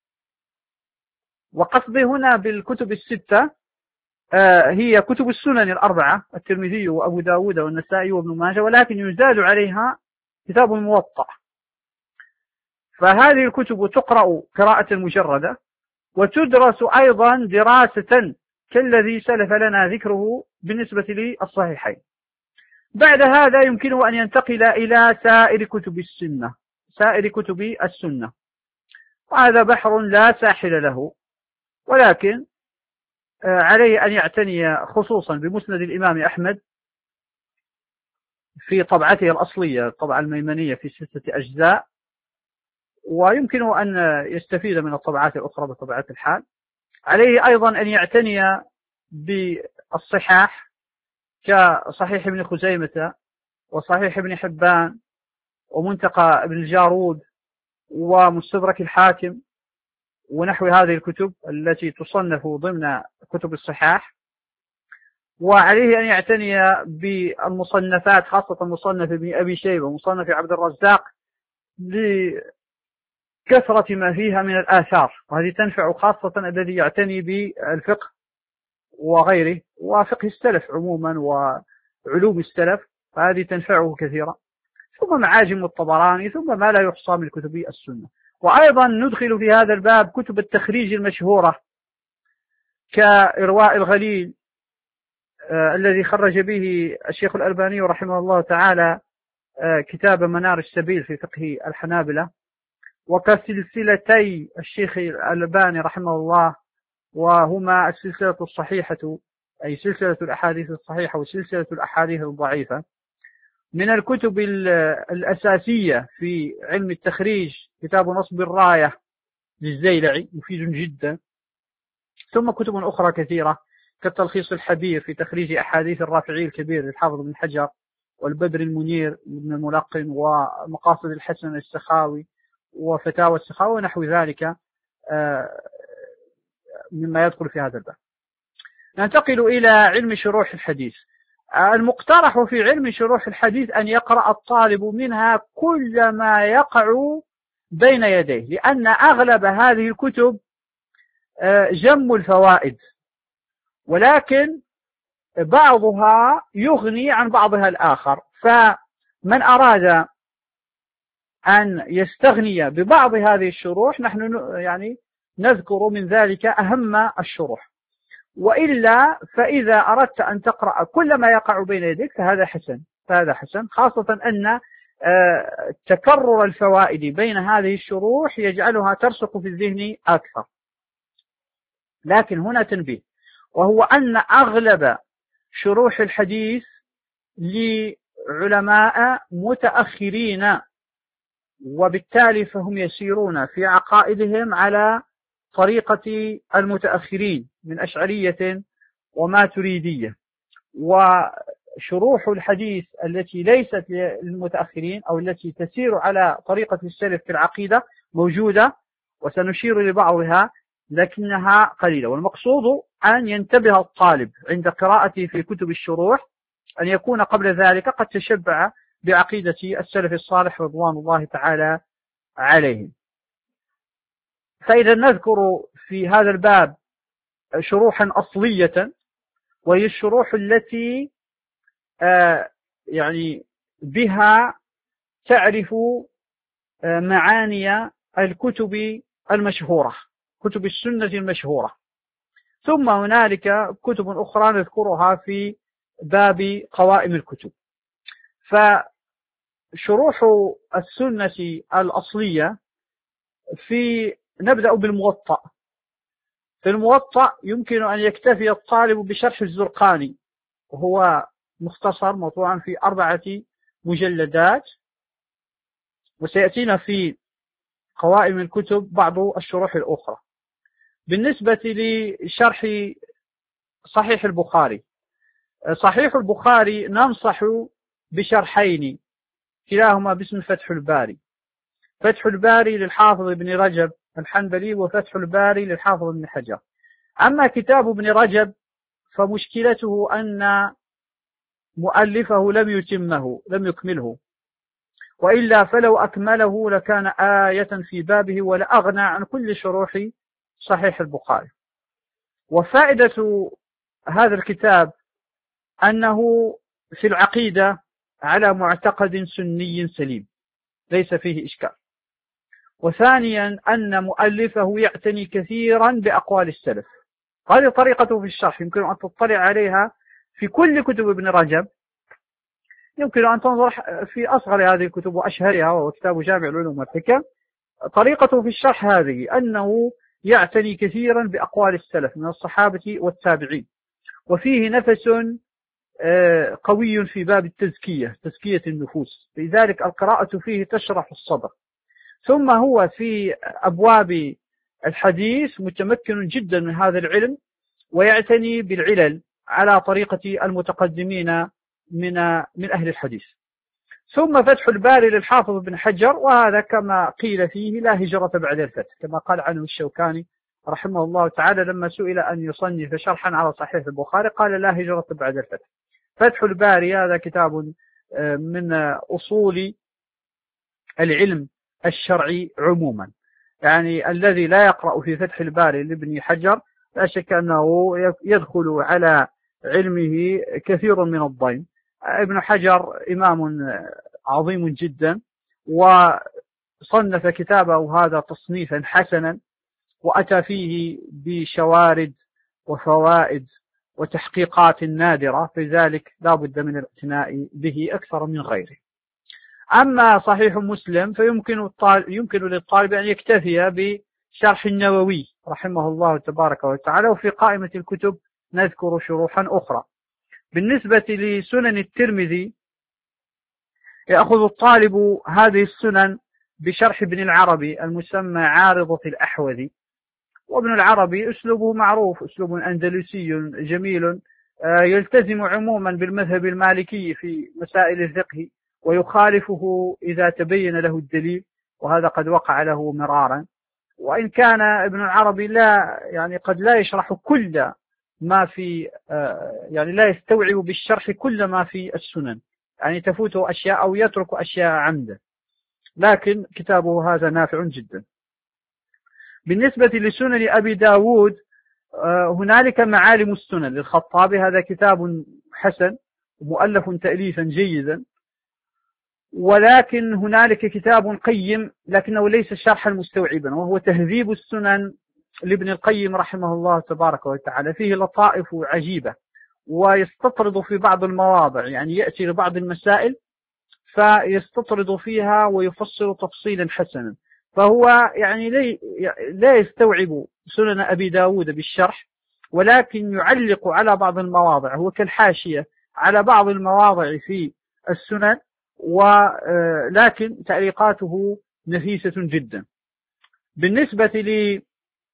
A: وقصدي هنا بالكتب الستة هي كتب السنن الأربعة، الترمذي وأبو داود والنسائي وابن ماجه، ولكن يزاد عليها كتاب الموطأ. فهذه الكتب تقرأ قراءة مجردة، وتدرس أيضا دراسة كالذي سلف لنا ذكره بالنسبة للصحيحين. بعد هذا يمكنه أن ينتقل إلى سائر كتب السنة، سائر كتب السنة، وهذا بحر لا ساحل له، ولكن عليه أن يعتني خصوصا بمسند الإمام أحمد في طبعته الأصلية، الطبعة الميمنية في ستة أجزاء، ويمكنه أن يستفيد من الطبعات الأخرى بطبعات الحال. عليه أيضا أن يعتني بالصحاح كصحيح ابن خزيمة وصحيح ابن حبان ومنتقى ابن الجارود ومستدرك الحاكم ونحو هذه الكتب التي تصنف ضمن كتب الصحاح. وعليه أن يعتني بالمصنفات، خاصة مصنف ابن أبي شيبة ومصنف عبد الرزاق، لكثرة ما فيها من الآثار، وهذه تنفع خاصة الذي يعتني بالفقه وغيره وفقه السلف عموما وعلوم السلف، فهذه تنفعه كثيرا. ثم معاجم الطبراني، ثم ما لا يحصى من كتب السنة. وأيضا ندخل في هذا الباب كتب التخريج المشهورة كإرواء الغليل آه الذي خرج به الشيخ الألباني رحمه الله تعالى آه كتاب منار السبيل في فقه الحنابلة، وكسلسلتي الشيخ الألباني رحمه الله، وهما السلسلة الصحيحة أي سلسلة الأحاديث الصحيحة وسلسلة الأحاديث الضعيفة. من الكتب الأساسية في علم التخريج كتاب نصب الراية للزيلعي، مفيد جدا. ثم كتب أخرى كثيرة كالتلخيص الحبير في تخريج أحاديث الرافعي الكبير للحافظ بن حجر، والبدر المنير بن الملقن، ومقاصد الحسن السخاوي، وفتاوى السخاوي ونحو ذلك مما يدخل في هذا الباب. ننتقل إلى علم شروح الحديث. المقترح في علم شروح الحديث أن يقرأ الطالب منها كل ما يقع بين يديه، لأن أغلب هذه الكتب جم الفوائد، ولكن بعضها يغني عن بعضها الآخر. فمن أراد أن يستغني ببعض هذه الشروح نحن يعني نذكر من ذلك أهم الشروح، وإلا فإذا أردت أن تقرأ كل ما يقع بين يديك فهذا حسن، فهذا حسن، خاصة أن تكرر الفوائد بين هذه الشروح يجعلها ترسخ في الذهن أكثر. لكن هنا تنبيه، وهو أن أغلب شروح الحديث لعلماء متأخرين، وبالتالي فهم يسيرون في عقائدهم على طريقة المتأخرين من أشعرية وماتريدية. وشروح الحديث التي ليست للمتأخرين أو التي تسير على طريقة السلف في العقيدة موجودة، وسنشير لبعضها لكنها قليلة. والمقصود أن ينتبه الطالب عند قراءته في كتب الشروح أن يكون قبل ذلك قد تشبع بعقيدة السلف الصالح رضوان الله تعالى عليهم. فإذا نذكر في هذا الباب شروحا أصلية، وهي الشروح التي يعني بها تعرف معاني الكتب المشهورة، كتب السنة المشهورة. ثم هنالك كتب أخرى نذكرها في باب قوائم الكتب. فشروح السنة الأصلية في نبدأ بالموطأ. في الموطأ يمكن أن يكتفي الطالب بشرح الزرقاني، وهو مختصر مطبوع في أربعة مجلدات، وسيأتينا في قوائم الكتب بعض الشروح الأخرى. بالنسبة لشرح صحيح البخاري، صحيح البخاري ننصح بشرحين كلاهما باسم فتح الباري. فتح الباري للحافظ ابن رجب الحنبلي، وفتح الباري للحافظ ابن حجر. أما كتاب ابن رجب فمشكلته أن مؤلفه لم يتمه، لم يكمله، وإلا فلو أكمله لكان آية في بابه ولأغنى عن كل شروح صحيح البخاري. وفائدة هذا الكتاب أنه في العقيدة على معتقد سني سليم ليس فيه إشكال. وثانيا أن مؤلفه يعتني كثيرا بأقوال السلف. هذه طريقته في الشرح يمكن أن تطلع عليها في كل كتب ابن رجب، يمكن أن تنظر في أصغر هذه الكتب وأشهرها وهو كتاب جامع العلوم والحكم. طريقته في الشرح هذه أنه يعتني كثيرا بأقوال السلف من الصحابة والتابعين، وفيه نفس قوي في باب التزكية، تزكية النفوس، لذلك القراءة فيه تشرح الصدر. ثم هو في أبواب الحديث متمكن جدا من هذا العلم، ويعتني بالعلل على طريقة المتقدمين من من أهل الحديث. ثم فتح الباري للحافظ بن حجر، وهذا كما قيل فيه لا هجرة بعد الفتح، كما قال عنه الشوكاني رحمه الله تعالى لما سئل أن يصنف شرحا على صحيح البخاري قال لا هجرة بعد الفتح. فتح الباري هذا كتاب من أصول العلم الشرعي عموما، يعني الذي لا يقرأ في فتح الباري لابن حجر لا شك أنه يدخل على علمه كثير من الضيم. ابن حجر إمام عظيم جدا، وصنف كتابه هذا تصنيفا حسنا، وأتى فيه بشوارد وفوائد وتحقيقات نادرة، في ذلك لا بد من الاعتناء به أكثر من غيره. أما صحيح مسلم فيمكن يمكن للطالب أن يكتفي بشرح النووي رحمه الله تبارك وتعالى، وفي قائمة الكتب نذكر شروحا أخرى. بالنسبة لسنن الترمذي يأخذ الطالب هذه السنن بشرح ابن العربي المسمى عارضة الأحوذي. وابن العربي أسلوبه معروف، أسلوب أندلسي جميل، يلتزم عموما بالمذهب المالكي في مسائل الفقه، ويخالفه إذا تبين له الدليل، وهذا قد وقع له مرارا. وإن كان ابن العربي لا يعني قد لا يشرح كل ما في يعني لا يستوعب بالشرح كل ما في السنن، يعني تفوته أشياء أو يترك أشياء عمدا، لكن كتابه هذا نافع جدا. بالنسبة لسنن أبي داود هنالك معالم السنن للخطابي، هذا كتاب حسن مؤلف تأليفا جيدا. ولكن هنالك كتاب قيم لكنه ليس شرحا مستوعبا، وهو تهذيب السنن لابن القيم رحمه الله تبارك وتعالى. فيه لطائف عجيبة، ويستطرد في بعض المواضع، يعني يأتي لبعض المسائل فيستطرد فيها ويفصل تفصيلا حسنا. فهو يعني لا يستوعب سنن أبي داود بالشرح، ولكن يعلق على بعض المواضع، هو كالحاشية على بعض المواضع في السنن، ولكن تعليقاته نفيسة جدا. بالنسبة لي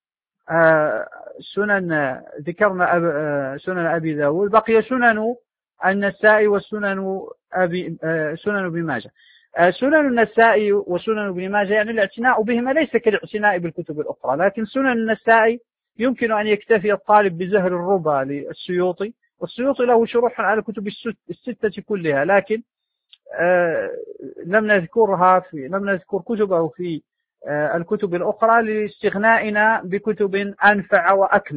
A: سنن ذكرنا سنن أبي داود، بقي سنن النسائي وسنن أبي سنن ابن ماجه. سنن النسائي وسنن ابن ماجه يعني الاعتناء بهما ليس كالاعتناء بالكتب الأخرى، لكن سنن النسائي يمكن أن يكتفي الطالب بزهر الربا للسيوطي، والسيوطي له شروح على الكتب الستة كلها، لكن آه لم نذكرها في لم نذكر كتبه في آه الكتب الأخرى لاستغنائنا بكتب أنفع وأكمل.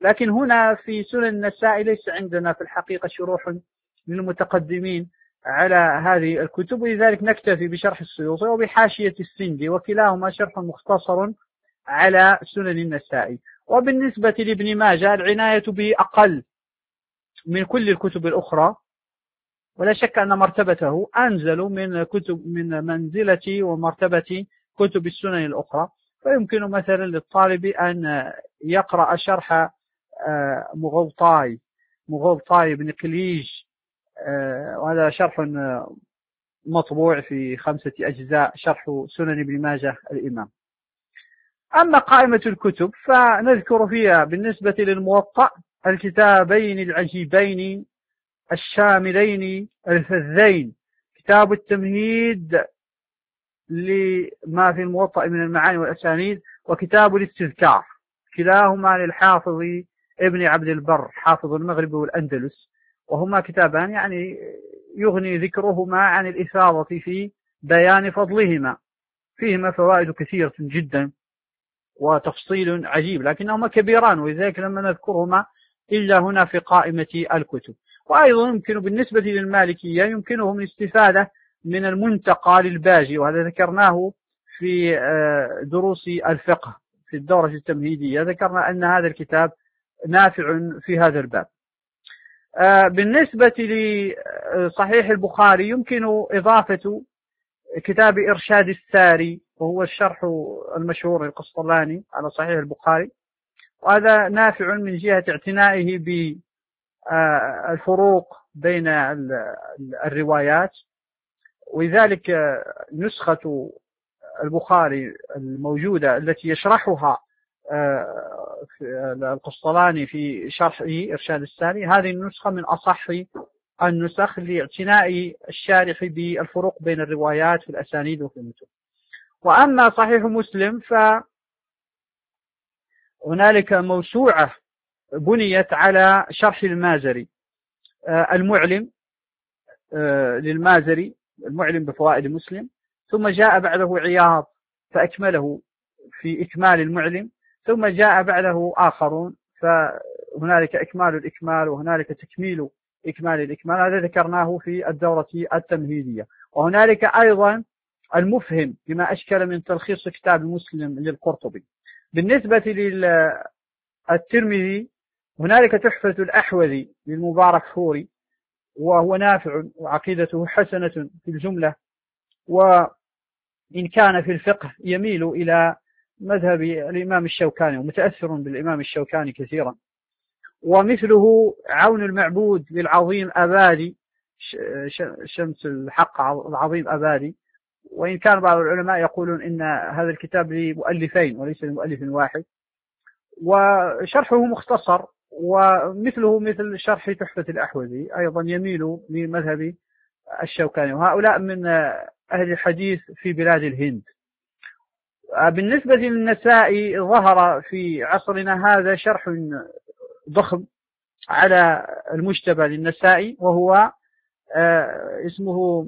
A: لكن هنا في سنن النسائي ليس عندنا في الحقيقة شروح للمتقدمين على هذه الكتب، ولذلك نكتفي بشرح السيوطي وبحاشية السندي، وكلاهما شرح مختصر على سنن النسائي. وبالنسبة لابن ماجه العناية به أقل من كل الكتب الأخرى، ولا شك أن مرتبته أنزل من كتب من منزلة ومرتبة كتب السنن الأخرى. فيمكن مثلا للطالب أن يقرأ شرح مغوطاي مغوطاي بن قليج، وهذا شرح مطبوع في خمسة أجزاء، شرح سنن ابن ماجه الإمام. أما قائمة الكتب فنذكر فيها بالنسبة للموطأ الكتابين العجيبين الشاملين الفذين، كتاب التمهيد لما في الموطأ من المعاني والأسانيد، وكتاب الاستذكار، كلاهما للحافظ ابن عبد البر حافظ المغرب والأندلس، وهما كتابان يعني يغني ذكرهما عن الإفاضة في بيان فضلهما، فيهما فوائد كثيرة جدا وتفصيل عجيب، لكنهما كبيران ولذلك لما نذكرهما إلا هنا في قائمة الكتب. وأيضا يمكن بالنسبة للمالكية يمكنهم الاستفادة من المنتقى للباجي، وهذا ذكرناه في دروس الفقه في الدورة التمهيدية، ذكرنا أن هذا الكتاب نافع في هذا الباب. بالنسبة لصحيح البخاري يمكن إضافة كتاب إرشاد الساري، وهو الشرح المشهور القسطلاني على صحيح البخاري، وهذا نافع من جهة اعتنائه بالفروق بين الروايات، ولذلك نسخة البخاري الموجودة التي يشرحها القسطلاني في شرحه إرشاد الساري، هذه النسخة من أصح النسخ لاعتناء الشارح بالفروق بين الروايات في الأسانيد وفي المتون. وأما صحيح مسلم فهنالك موسوعة بنيت على شرح المازري، المعلم للمازري، المعلم بفوائد مسلم، ثم جاء بعده عياض فأكمله في إكمال المعلم، ثم جاء بعده آخرون، فهنالك إكمال الإكمال وهنالك تكميل إكمال الإكمال، هذا ذكرناه في الدورة التمهيدية. وهنالك أيضا المفهم لما أشكل من تلخيص كتاب مسلم للقرطبي. بالنسبة للترمذي هنالك تحفة الأحوذي للمبارك فوري، وهو نافع وعقيدته حسنة في الجملة، وإن كان في الفقه يميل إلى مذهب الإمام الشوكاني ومتأثر بالإمام الشوكاني كثيرا. ومثله عون المعبود للعظيم أبادي، شمس الحق العظيم أبادي، وإن كان بعض العلماء يقولون إن هذا الكتاب لمؤلفين وليس لمؤلف واحد، وشرحه مختصر، ومثله مثل شرح تحفة الأحوذي أيضا يميل لمذهب الشوكاني، وهؤلاء من أهل الحديث في بلاد الهند. بالنسبة للنسائي ظهر في عصرنا هذا شرح ضخم على المجتبى للنسائي، وهو اسمه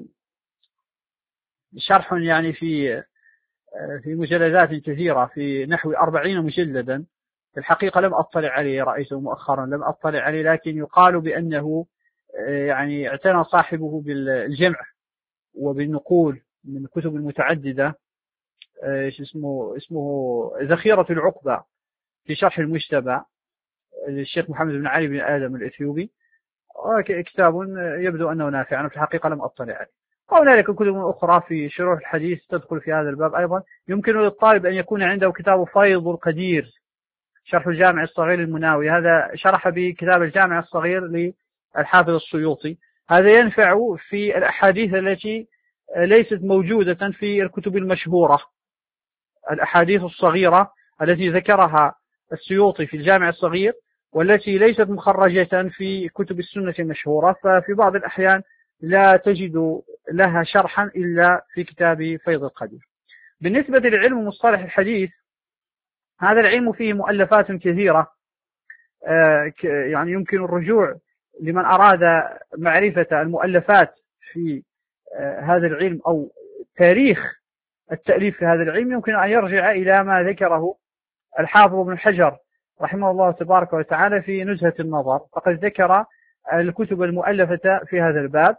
A: شرح يعني في في مجلدات كثيرة، في نحو أربعين مجلدا. في الحقيقة لم أطلع عليه، رأيته مؤخرا لم أطلع عليه، لكن يقال بأنه يعني اعتنى صاحبه بالجمع وبالنقول من الكتب المتعددة، اسمه اسمه ذخيرة العقبة في شرح المجتبى للشيخ محمد بن علي بن آدم الإثيوبي، كتاب يبدو أنه نافع، أنا في الحقيقة لم أطلع عليه. وهنالك كتب أخرى في شروح الحديث تدخل في هذا الباب أيضا. يمكن للطالب أن يكون عنده كتاب فيض القدير شرح الجامع الصغير المناوي، هذا شرح به كتاب الجامع الصغير للحافظ السيوطي، هذا ينفع في الأحاديث التي ليست موجودة في الكتب المشهورة، الأحاديث الصغيرة التي ذكرها السيوطي في الجامع الصغير والتي ليست مخرجة في كتب السنة المشهورة، ففي بعض الأحيان لا تجد لها شرحا إلا في كتاب فيض القدير. بالنسبة للعلم مصطلح الحديث، هذا العلم فيه مؤلفات كثيرة، يعني يمكن الرجوع لمن أراد معرفة المؤلفات في هذا العلم أو تاريخ التأليف في هذا العلم، يمكن أن يرجع إلى ما ذكره الحافظ ابن حجر رحمه الله تبارك وتعالى في نزهة النظر، فقد ذكر الكتب المؤلفة في هذا الباب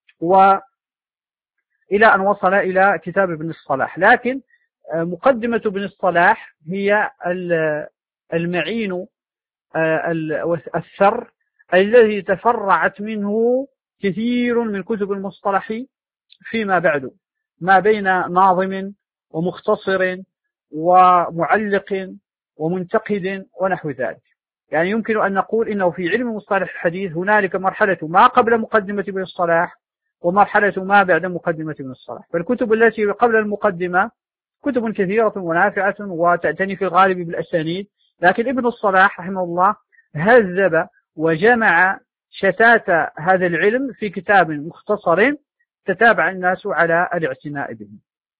A: وإلى أن وصل إلى كتاب ابن الصلاح. لكن مقدمة ابن الصلاح هي المعين الثر الذي تفرعت منه كثير من كتب المصطلح فيما بعد، ما بين ناظم ومختصر ومعلق ومنتقد ونحو ذلك. يعني يمكن أن نقول إنه في علم مصطلح الحديث هنالك مرحلة ما قبل مقدمة ابن الصلاح ومرحلة ما بعد مقدمة ابن الصلاح. فالكتب التي قبل المقدمة كتب كثيرة ونافعة وتعتني في الغالب بالأسانيد، لكن ابن الصلاح رحمه الله هذب وجمع شتات هذا العلم في كتاب مختصر تتابع الناس على الاعتناء به.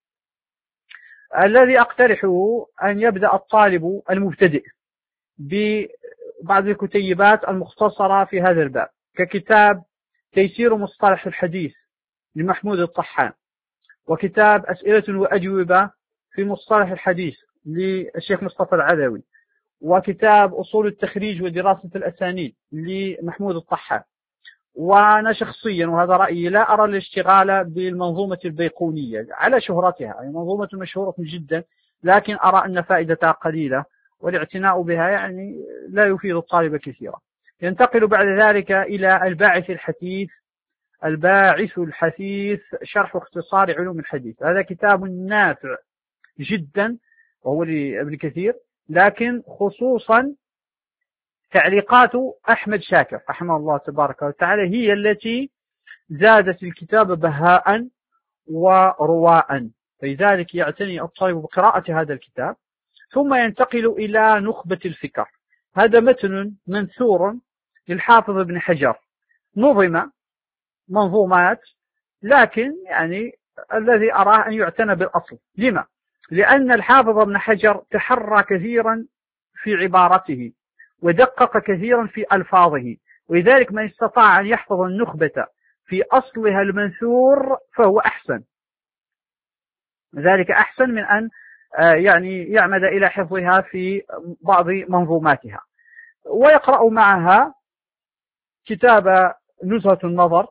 A: الذي أقترحه أن يبدأ الطالب المبتدئ ببعض الكتيبات المختصرة في هذا الباب، ككتاب تيسير مصطلح الحديث لمحمود الطحان، وكتاب أسئلة وأجوبة في مصطلح الحديث للشيخ مصطفى العدوي، وكتاب أصول التخريج ودراسة الأسانيد لمحمود الطحان. وأنا شخصيا وهذا رأيي لا أرى الاشتغال بالمنظومة البيقونية على شهرتها، يعني منظومة مشهورة جدا، لكن أرى أن فائدتها قليلة والاعتناء بها يعني لا يفيد الطالب كثيرا. ينتقل بعد ذلك إلى الباعث الحثيث الباعث الحثيث شرح اختصار علوم الحديث. هذا كتاب نافع جدا وهو لابن كثير، لكن خصوصا تعليقات أحمد شاكر رحمه الله تبارك وتعالى هي التي زادت الكتاب بهاء ورواء، فلذلك يعتني الطالب بقراءة هذا الكتاب. ثم ينتقل إلى نخبة الفكر. هذا متن منثور للحافظ ابن حجر، نظم منظومات، لكن يعني الذي أراه أن يعتنى بالأصل. لما؟ لأن الحافظ ابن حجر تحرى كثيرا في عبارته ودقق كثيرا في ألفاظه، ولذلك من استطاع أن يحفظ النخبة في أصلها المنثور فهو أحسن، ذلك أحسن من أن يعني يعمد إلى حفظها في بعض منظوماتها. ويقرأ معها كتاب نزهة النظر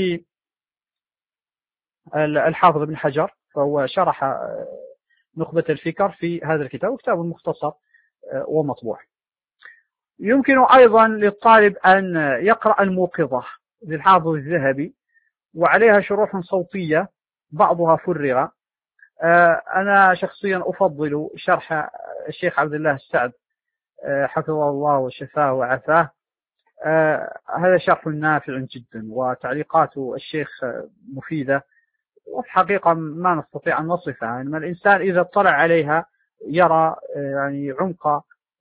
A: للحافظ ابن حجر، فهو شرح نخبة الفكر في هذا الكتاب، كتاب مختصر ومطبوع. يمكن أيضا للطالب أن يقرأ الموقظة للحافظ الذهبي، وعليها شروح صوتية بعضها فرغ. أنا شخصيا أفضل شرح الشيخ عبد الله السعد حفظه الله وشفاه وعافاه. هذا شرح نافع جدا وتعليقات الشيخ مفيدة، وفي حقيقة ما نستطيع أن نصفها، يعني الإنسان إذا اطلع عليها يرى يعني عمق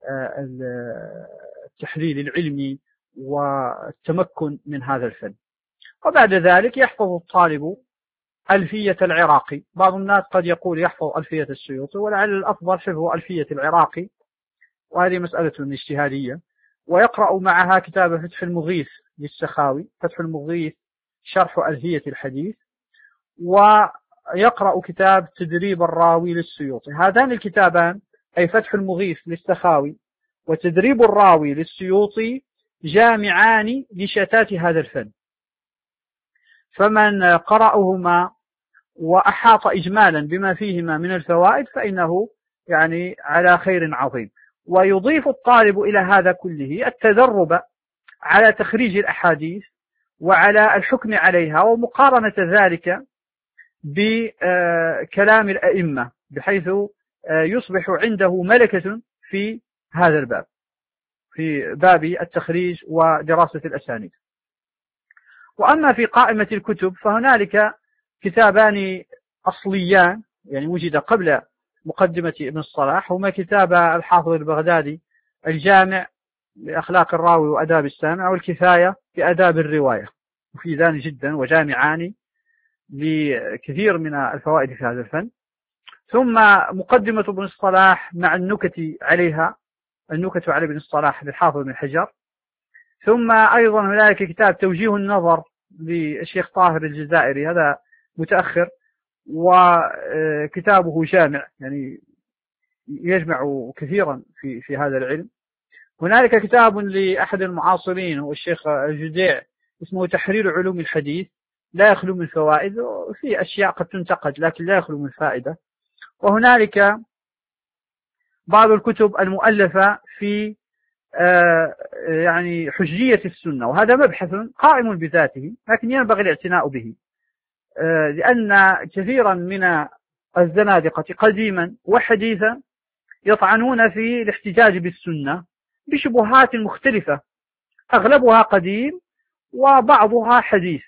A: التحليل العلمي والتمكن من هذا الفن. وبعد ذلك يحفظ الطالب ألفية العراقي. بعض الناس قد يقول يحفظ ألفية السيوطي، ولعل الأفضل حفظ ألفية العراقي، وهذه مسألة اجتهادية. ويقرأ معها كتاب فتح المغيث للسخاوي، فتح المغيث شرح ألفية الحديث، ويقرأ كتاب تدريب الراوي للسيوطي. هذان الكتابان أي فتح المغيث للسخاوي وتدريب الراوي للسيوطي جامعان لشتات هذا الفن، فمن قرأهما وأحاط إجمالا بما فيهما من الفوائد فإنه يعني على خير عظيم. ويضيف الطالب إلى هذا كله التدرب على تخريج الأحاديث وعلى الحكم عليها ومقارنة ذلك بكلام الأئمة، بحيث يصبح عنده ملكة في هذا الباب، في باب التخريج ودراسة الأسانيد. وأما في قائمة الكتب فهنالك كتابان أصليان يعني وجد قبل مقدمة ابن الصلاح، هما كتاب الحافظ البغدادي الجامع لأخلاق الراوي وأداب السامع، والكفاية في أداب الرواية، مفيدان جدا وجامعان لكثير من الفوائد في هذا الفن. ثم مقدمة ابن الصلاح مع النكت عليها، النكت على ابن الصلاح للحافظ بن حجر. ثم أيضا هنالك كتاب توجيه النظر للشيخ طاهر الجزائري، هذا متأخر وكتابه جامع يعني يجمع كثيرا في في هذا العلم. هنالك كتاب لأحد المعاصرين هو الشيخ الجديع اسمه تحرير علوم الحديث، لا يخلو من فوائد، وفي أشياء قد تنتقد لكن لا يخلو من فائدة. وهنالك بعض الكتب المؤلفة في يعني حجية السنة، وهذا مبحث قائم بذاته لكن ينبغي الاعتناء به، لأن كثيرا من الزنادقة قديما وحديثا يطعنون في الاحتجاج بالسنة بشبهات مختلفة، أغلبها قديم وبعضها حديث،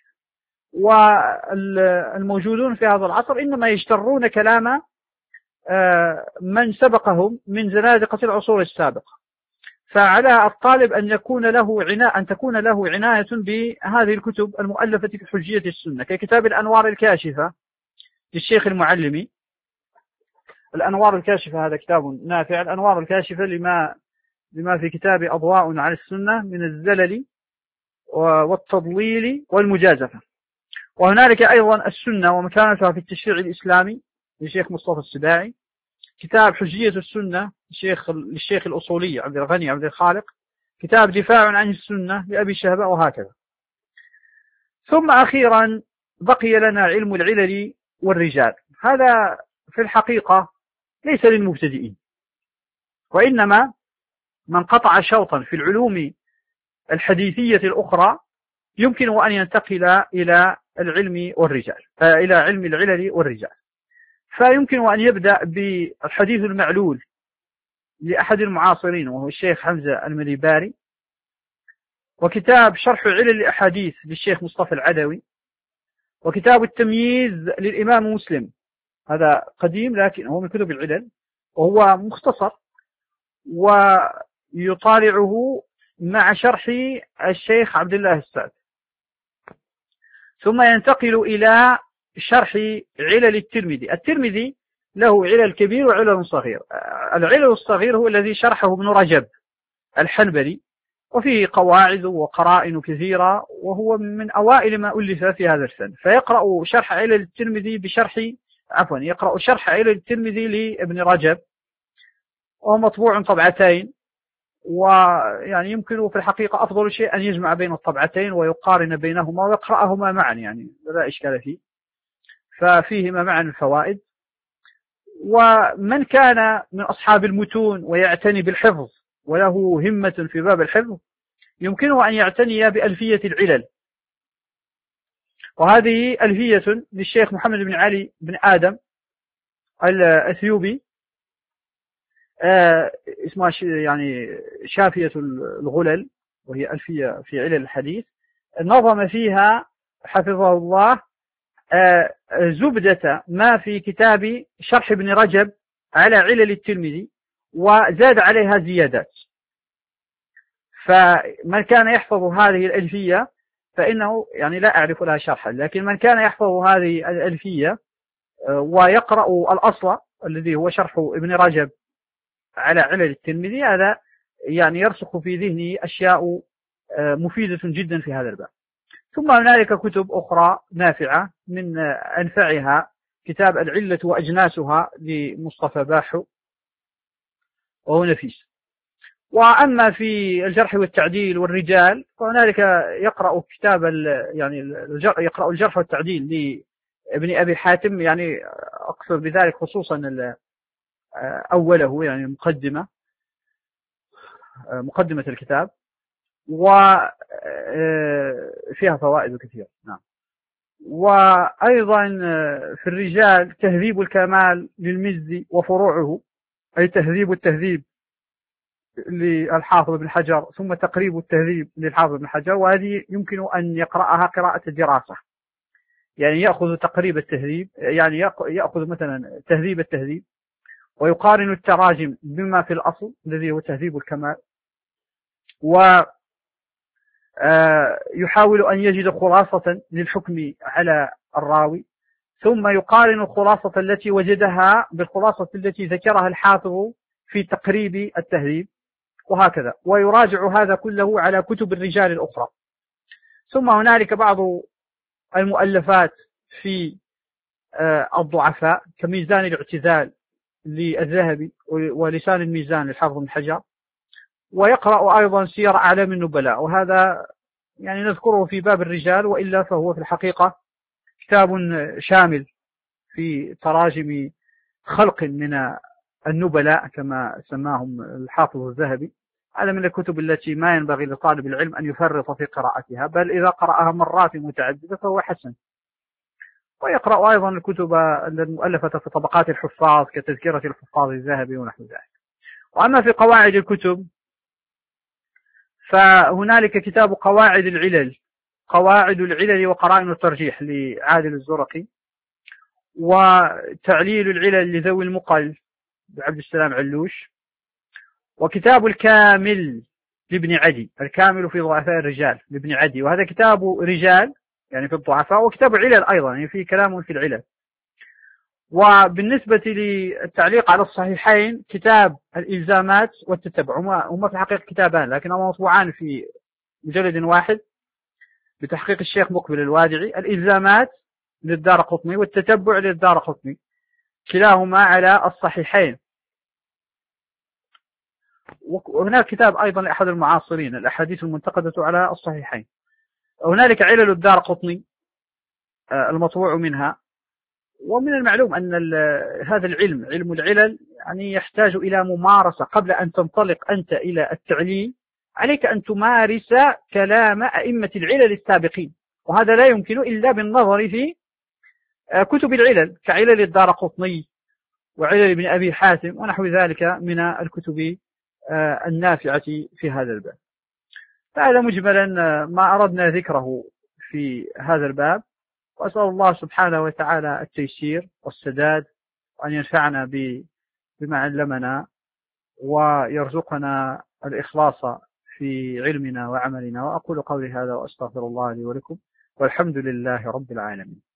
A: والموجودون في هذا العصر إنما يجترون كلام من سبقهم من زنادقة العصور السابقة. فعلى الطالب أن يكون له عناية أن تكون له عناية بهذه الكتب المؤلفة في حجية السنة، ككتاب الأنوار الكاشفة للشيخ المعلمي. الأنوار الكاشفة هذا كتاب نافع، الأنوار الكاشفة لما لما في كتاب أضواء على السنة من الزلل والتضليل والمجازفة. وهنالك أيضا السنة ومكانتها في التشريع الإسلامي للشيخ مصطفى السباعي، كتاب حجية السنة للشيخ للشيخ الأصولي عبد الغني عبد الخالق، كتاب دفاع عن السنة لأبي شهباء، وهكذا. ثم أخيرا بقي لنا علم العلل والرجال. هذا في الحقيقة ليس للمبتدئين، وإنما من قطع شوطا في العلوم الحديثية الأخرى يمكن أن ينتقل إلى العلم والرجال آه إلى علم العلل والرجال. فيمكن أن يبدأ بالحديث المعلول لأحد المعاصرين وهو الشيخ حمزة المليباري، وكتاب شرح علل الأحاديث للشيخ مصطفى العدوي، وكتاب التمييز للإمام مسلم، هذا قديم لكن هو من كتب العلل وهو مختصر ويطالعه مع شرح الشيخ عبد الله السعد. ثم ينتقل إلى شرح علل الترمذي. الترمذي له علل كبير وعلل صغير. العلل الصغير هو الذي شرحه ابن رجب الحنبلي، وفيه قواعد وقرائن كثيرة، وهو من أوائل ما ألف في هذا الفن. فيقرأ شرح علل الترمذي بشرح عفوا يقرأ شرح علل الترمذي لابن رجب، وهو مطبوع طبعتين، ويعني يمكن في الحقيقة أفضل شيء أن يجمع بين الطبعتين ويقارن بينهما ويقرأهما معا، يعني لا إشكال فيه، ففيهما معا الفوائد. ومن كان من أصحاب المتون ويعتني بالحفظ وله همة في باب الحفظ يمكنه أن يعتني بألفية العلل، وهذه ألفية للشيخ محمد بن علي بن آدم الأثيوبي، آه اسمها يعني شافية الغلل، وهي ألفية في علل الحديث. نظم فيها حفظه الله آه زبدة ما في كتاب شرح ابن رجب على علل الترمذي، وزاد عليها زيادات. فمن كان يحفظ هذه الألفية فإنه يعني لا أعرف لها شرحا، لكن من كان يحفظ هذه الألفية آه ويقرأ الأصل الذي هو شرح ابن رجب على علل الترمذي، هذا يعني يرسخ في ذهنه أشياء مفيدة جدا في هذا الباب. ثم هنالك كتب أخرى نافعة، من أنفعها كتاب العلة وأجناسها لمصطفى باحو وهو نفيس. وأما في الجرح والتعديل والرجال فهنالك يقرأ كتاب يعني يقرأ الجرح والتعديل لابن أبي حاتم، يعني أقصد بذلك خصوصا أوله، يعني مقدمة مقدمة الكتاب، وفيها فوائد كثيرة. نعم. وأيضا في الرجال تهذيب الكمال للمزي وفروعه، أي تهذيب التهذيب للحافظ بن حجر، ثم تقريب التهذيب للحافظ بن حجر، وهذه يمكن أن يقرأها قراءة الدراسة، يعني يأخذ تقريب التهذيب، يعني يأخذ مثلا تهذيب التهذيب ويقارن التراجم بما في الأصل الذي هو تهذيب الكمال، ويحاول أن يجد خلاصة للحكم على الراوي، ثم يقارن الخلاصة التي وجدها بالخلاصة التي ذكرها الحافظ في تقريب التهذيب، وهكذا، ويراجع هذا كله على كتب الرجال الأخرى. ثم هنالك بعض المؤلفات في الضعفاء كميزان الاعتدال للذهبي ولسان الميزان للحافظ بن حجر، ويقرأ أيضا سير أعلام النبلاء، وهذا يعني نذكره في باب الرجال، وإلا فهو في الحقيقة كتاب شامل في تراجم خلق من النبلاء كما سماهم الحافظ الذهبي. هذا من الكتب التي ما ينبغي لطالب العلم أن يفرط في قراءتها، بل إذا قرأها مرات متعددة فهو حسن. ويقرأ أيضا الكتب المؤلفة في طبقات الحفاظ كتذكرة الحفاظ الذهبي ونحو ذلك. وأما في قواعد الكتب فهنالك كتاب قواعد العلل، قواعد العلل وقرائن الترجيح لعادل الزرقي، وتعليل العلل لذوي المقل لعبد السلام علوش، وكتاب الكامل لابن عدي، الكامل في ضعفاء الرجال لابن عدي، وهذا كتاب رجال يعني في الضعفاء، وكتاب علل أيضا يعني فيه كلام في العلل. وبالنسبة للتعليق على الصحيحين كتاب الإلزامات والتتبع، هما في الحقيقة كتابان لكنهما مطبوعان في مجلد واحد بتحقيق الشيخ مقبل الوادعي، الإلزامات للدارقطني والتتبع للدارقطني، كلاهما على الصحيحين. وهناك كتاب أيضا لأحد المعاصرين، الأحاديث المنتقدة على الصحيحين. هنالك علل الدارقطني المطبوع منها. ومن المعلوم أن هذا العلم علم العلل يعني يحتاج إلى ممارسة. قبل أن تنطلق أنت إلى التعليل عليك أن تمارس كلام أئمة العلل السابقين، وهذا لا يمكن إلا بالنظر في كتب العلل كعلل الدارقطني وعلل ابن أبي حاتم ونحو ذلك من الكتب النافعة في هذا الباب. فهذا مجملا ما أردنا ذكره في هذا الباب، وأسأل الله سبحانه وتعالى التيسير والسداد، وأن ينفعنا بما علمنا ويرزقنا الإخلاص في علمنا وعملنا. وأقول قولي هذا وأستغفر الله لي ولكم، والحمد لله رب العالمين.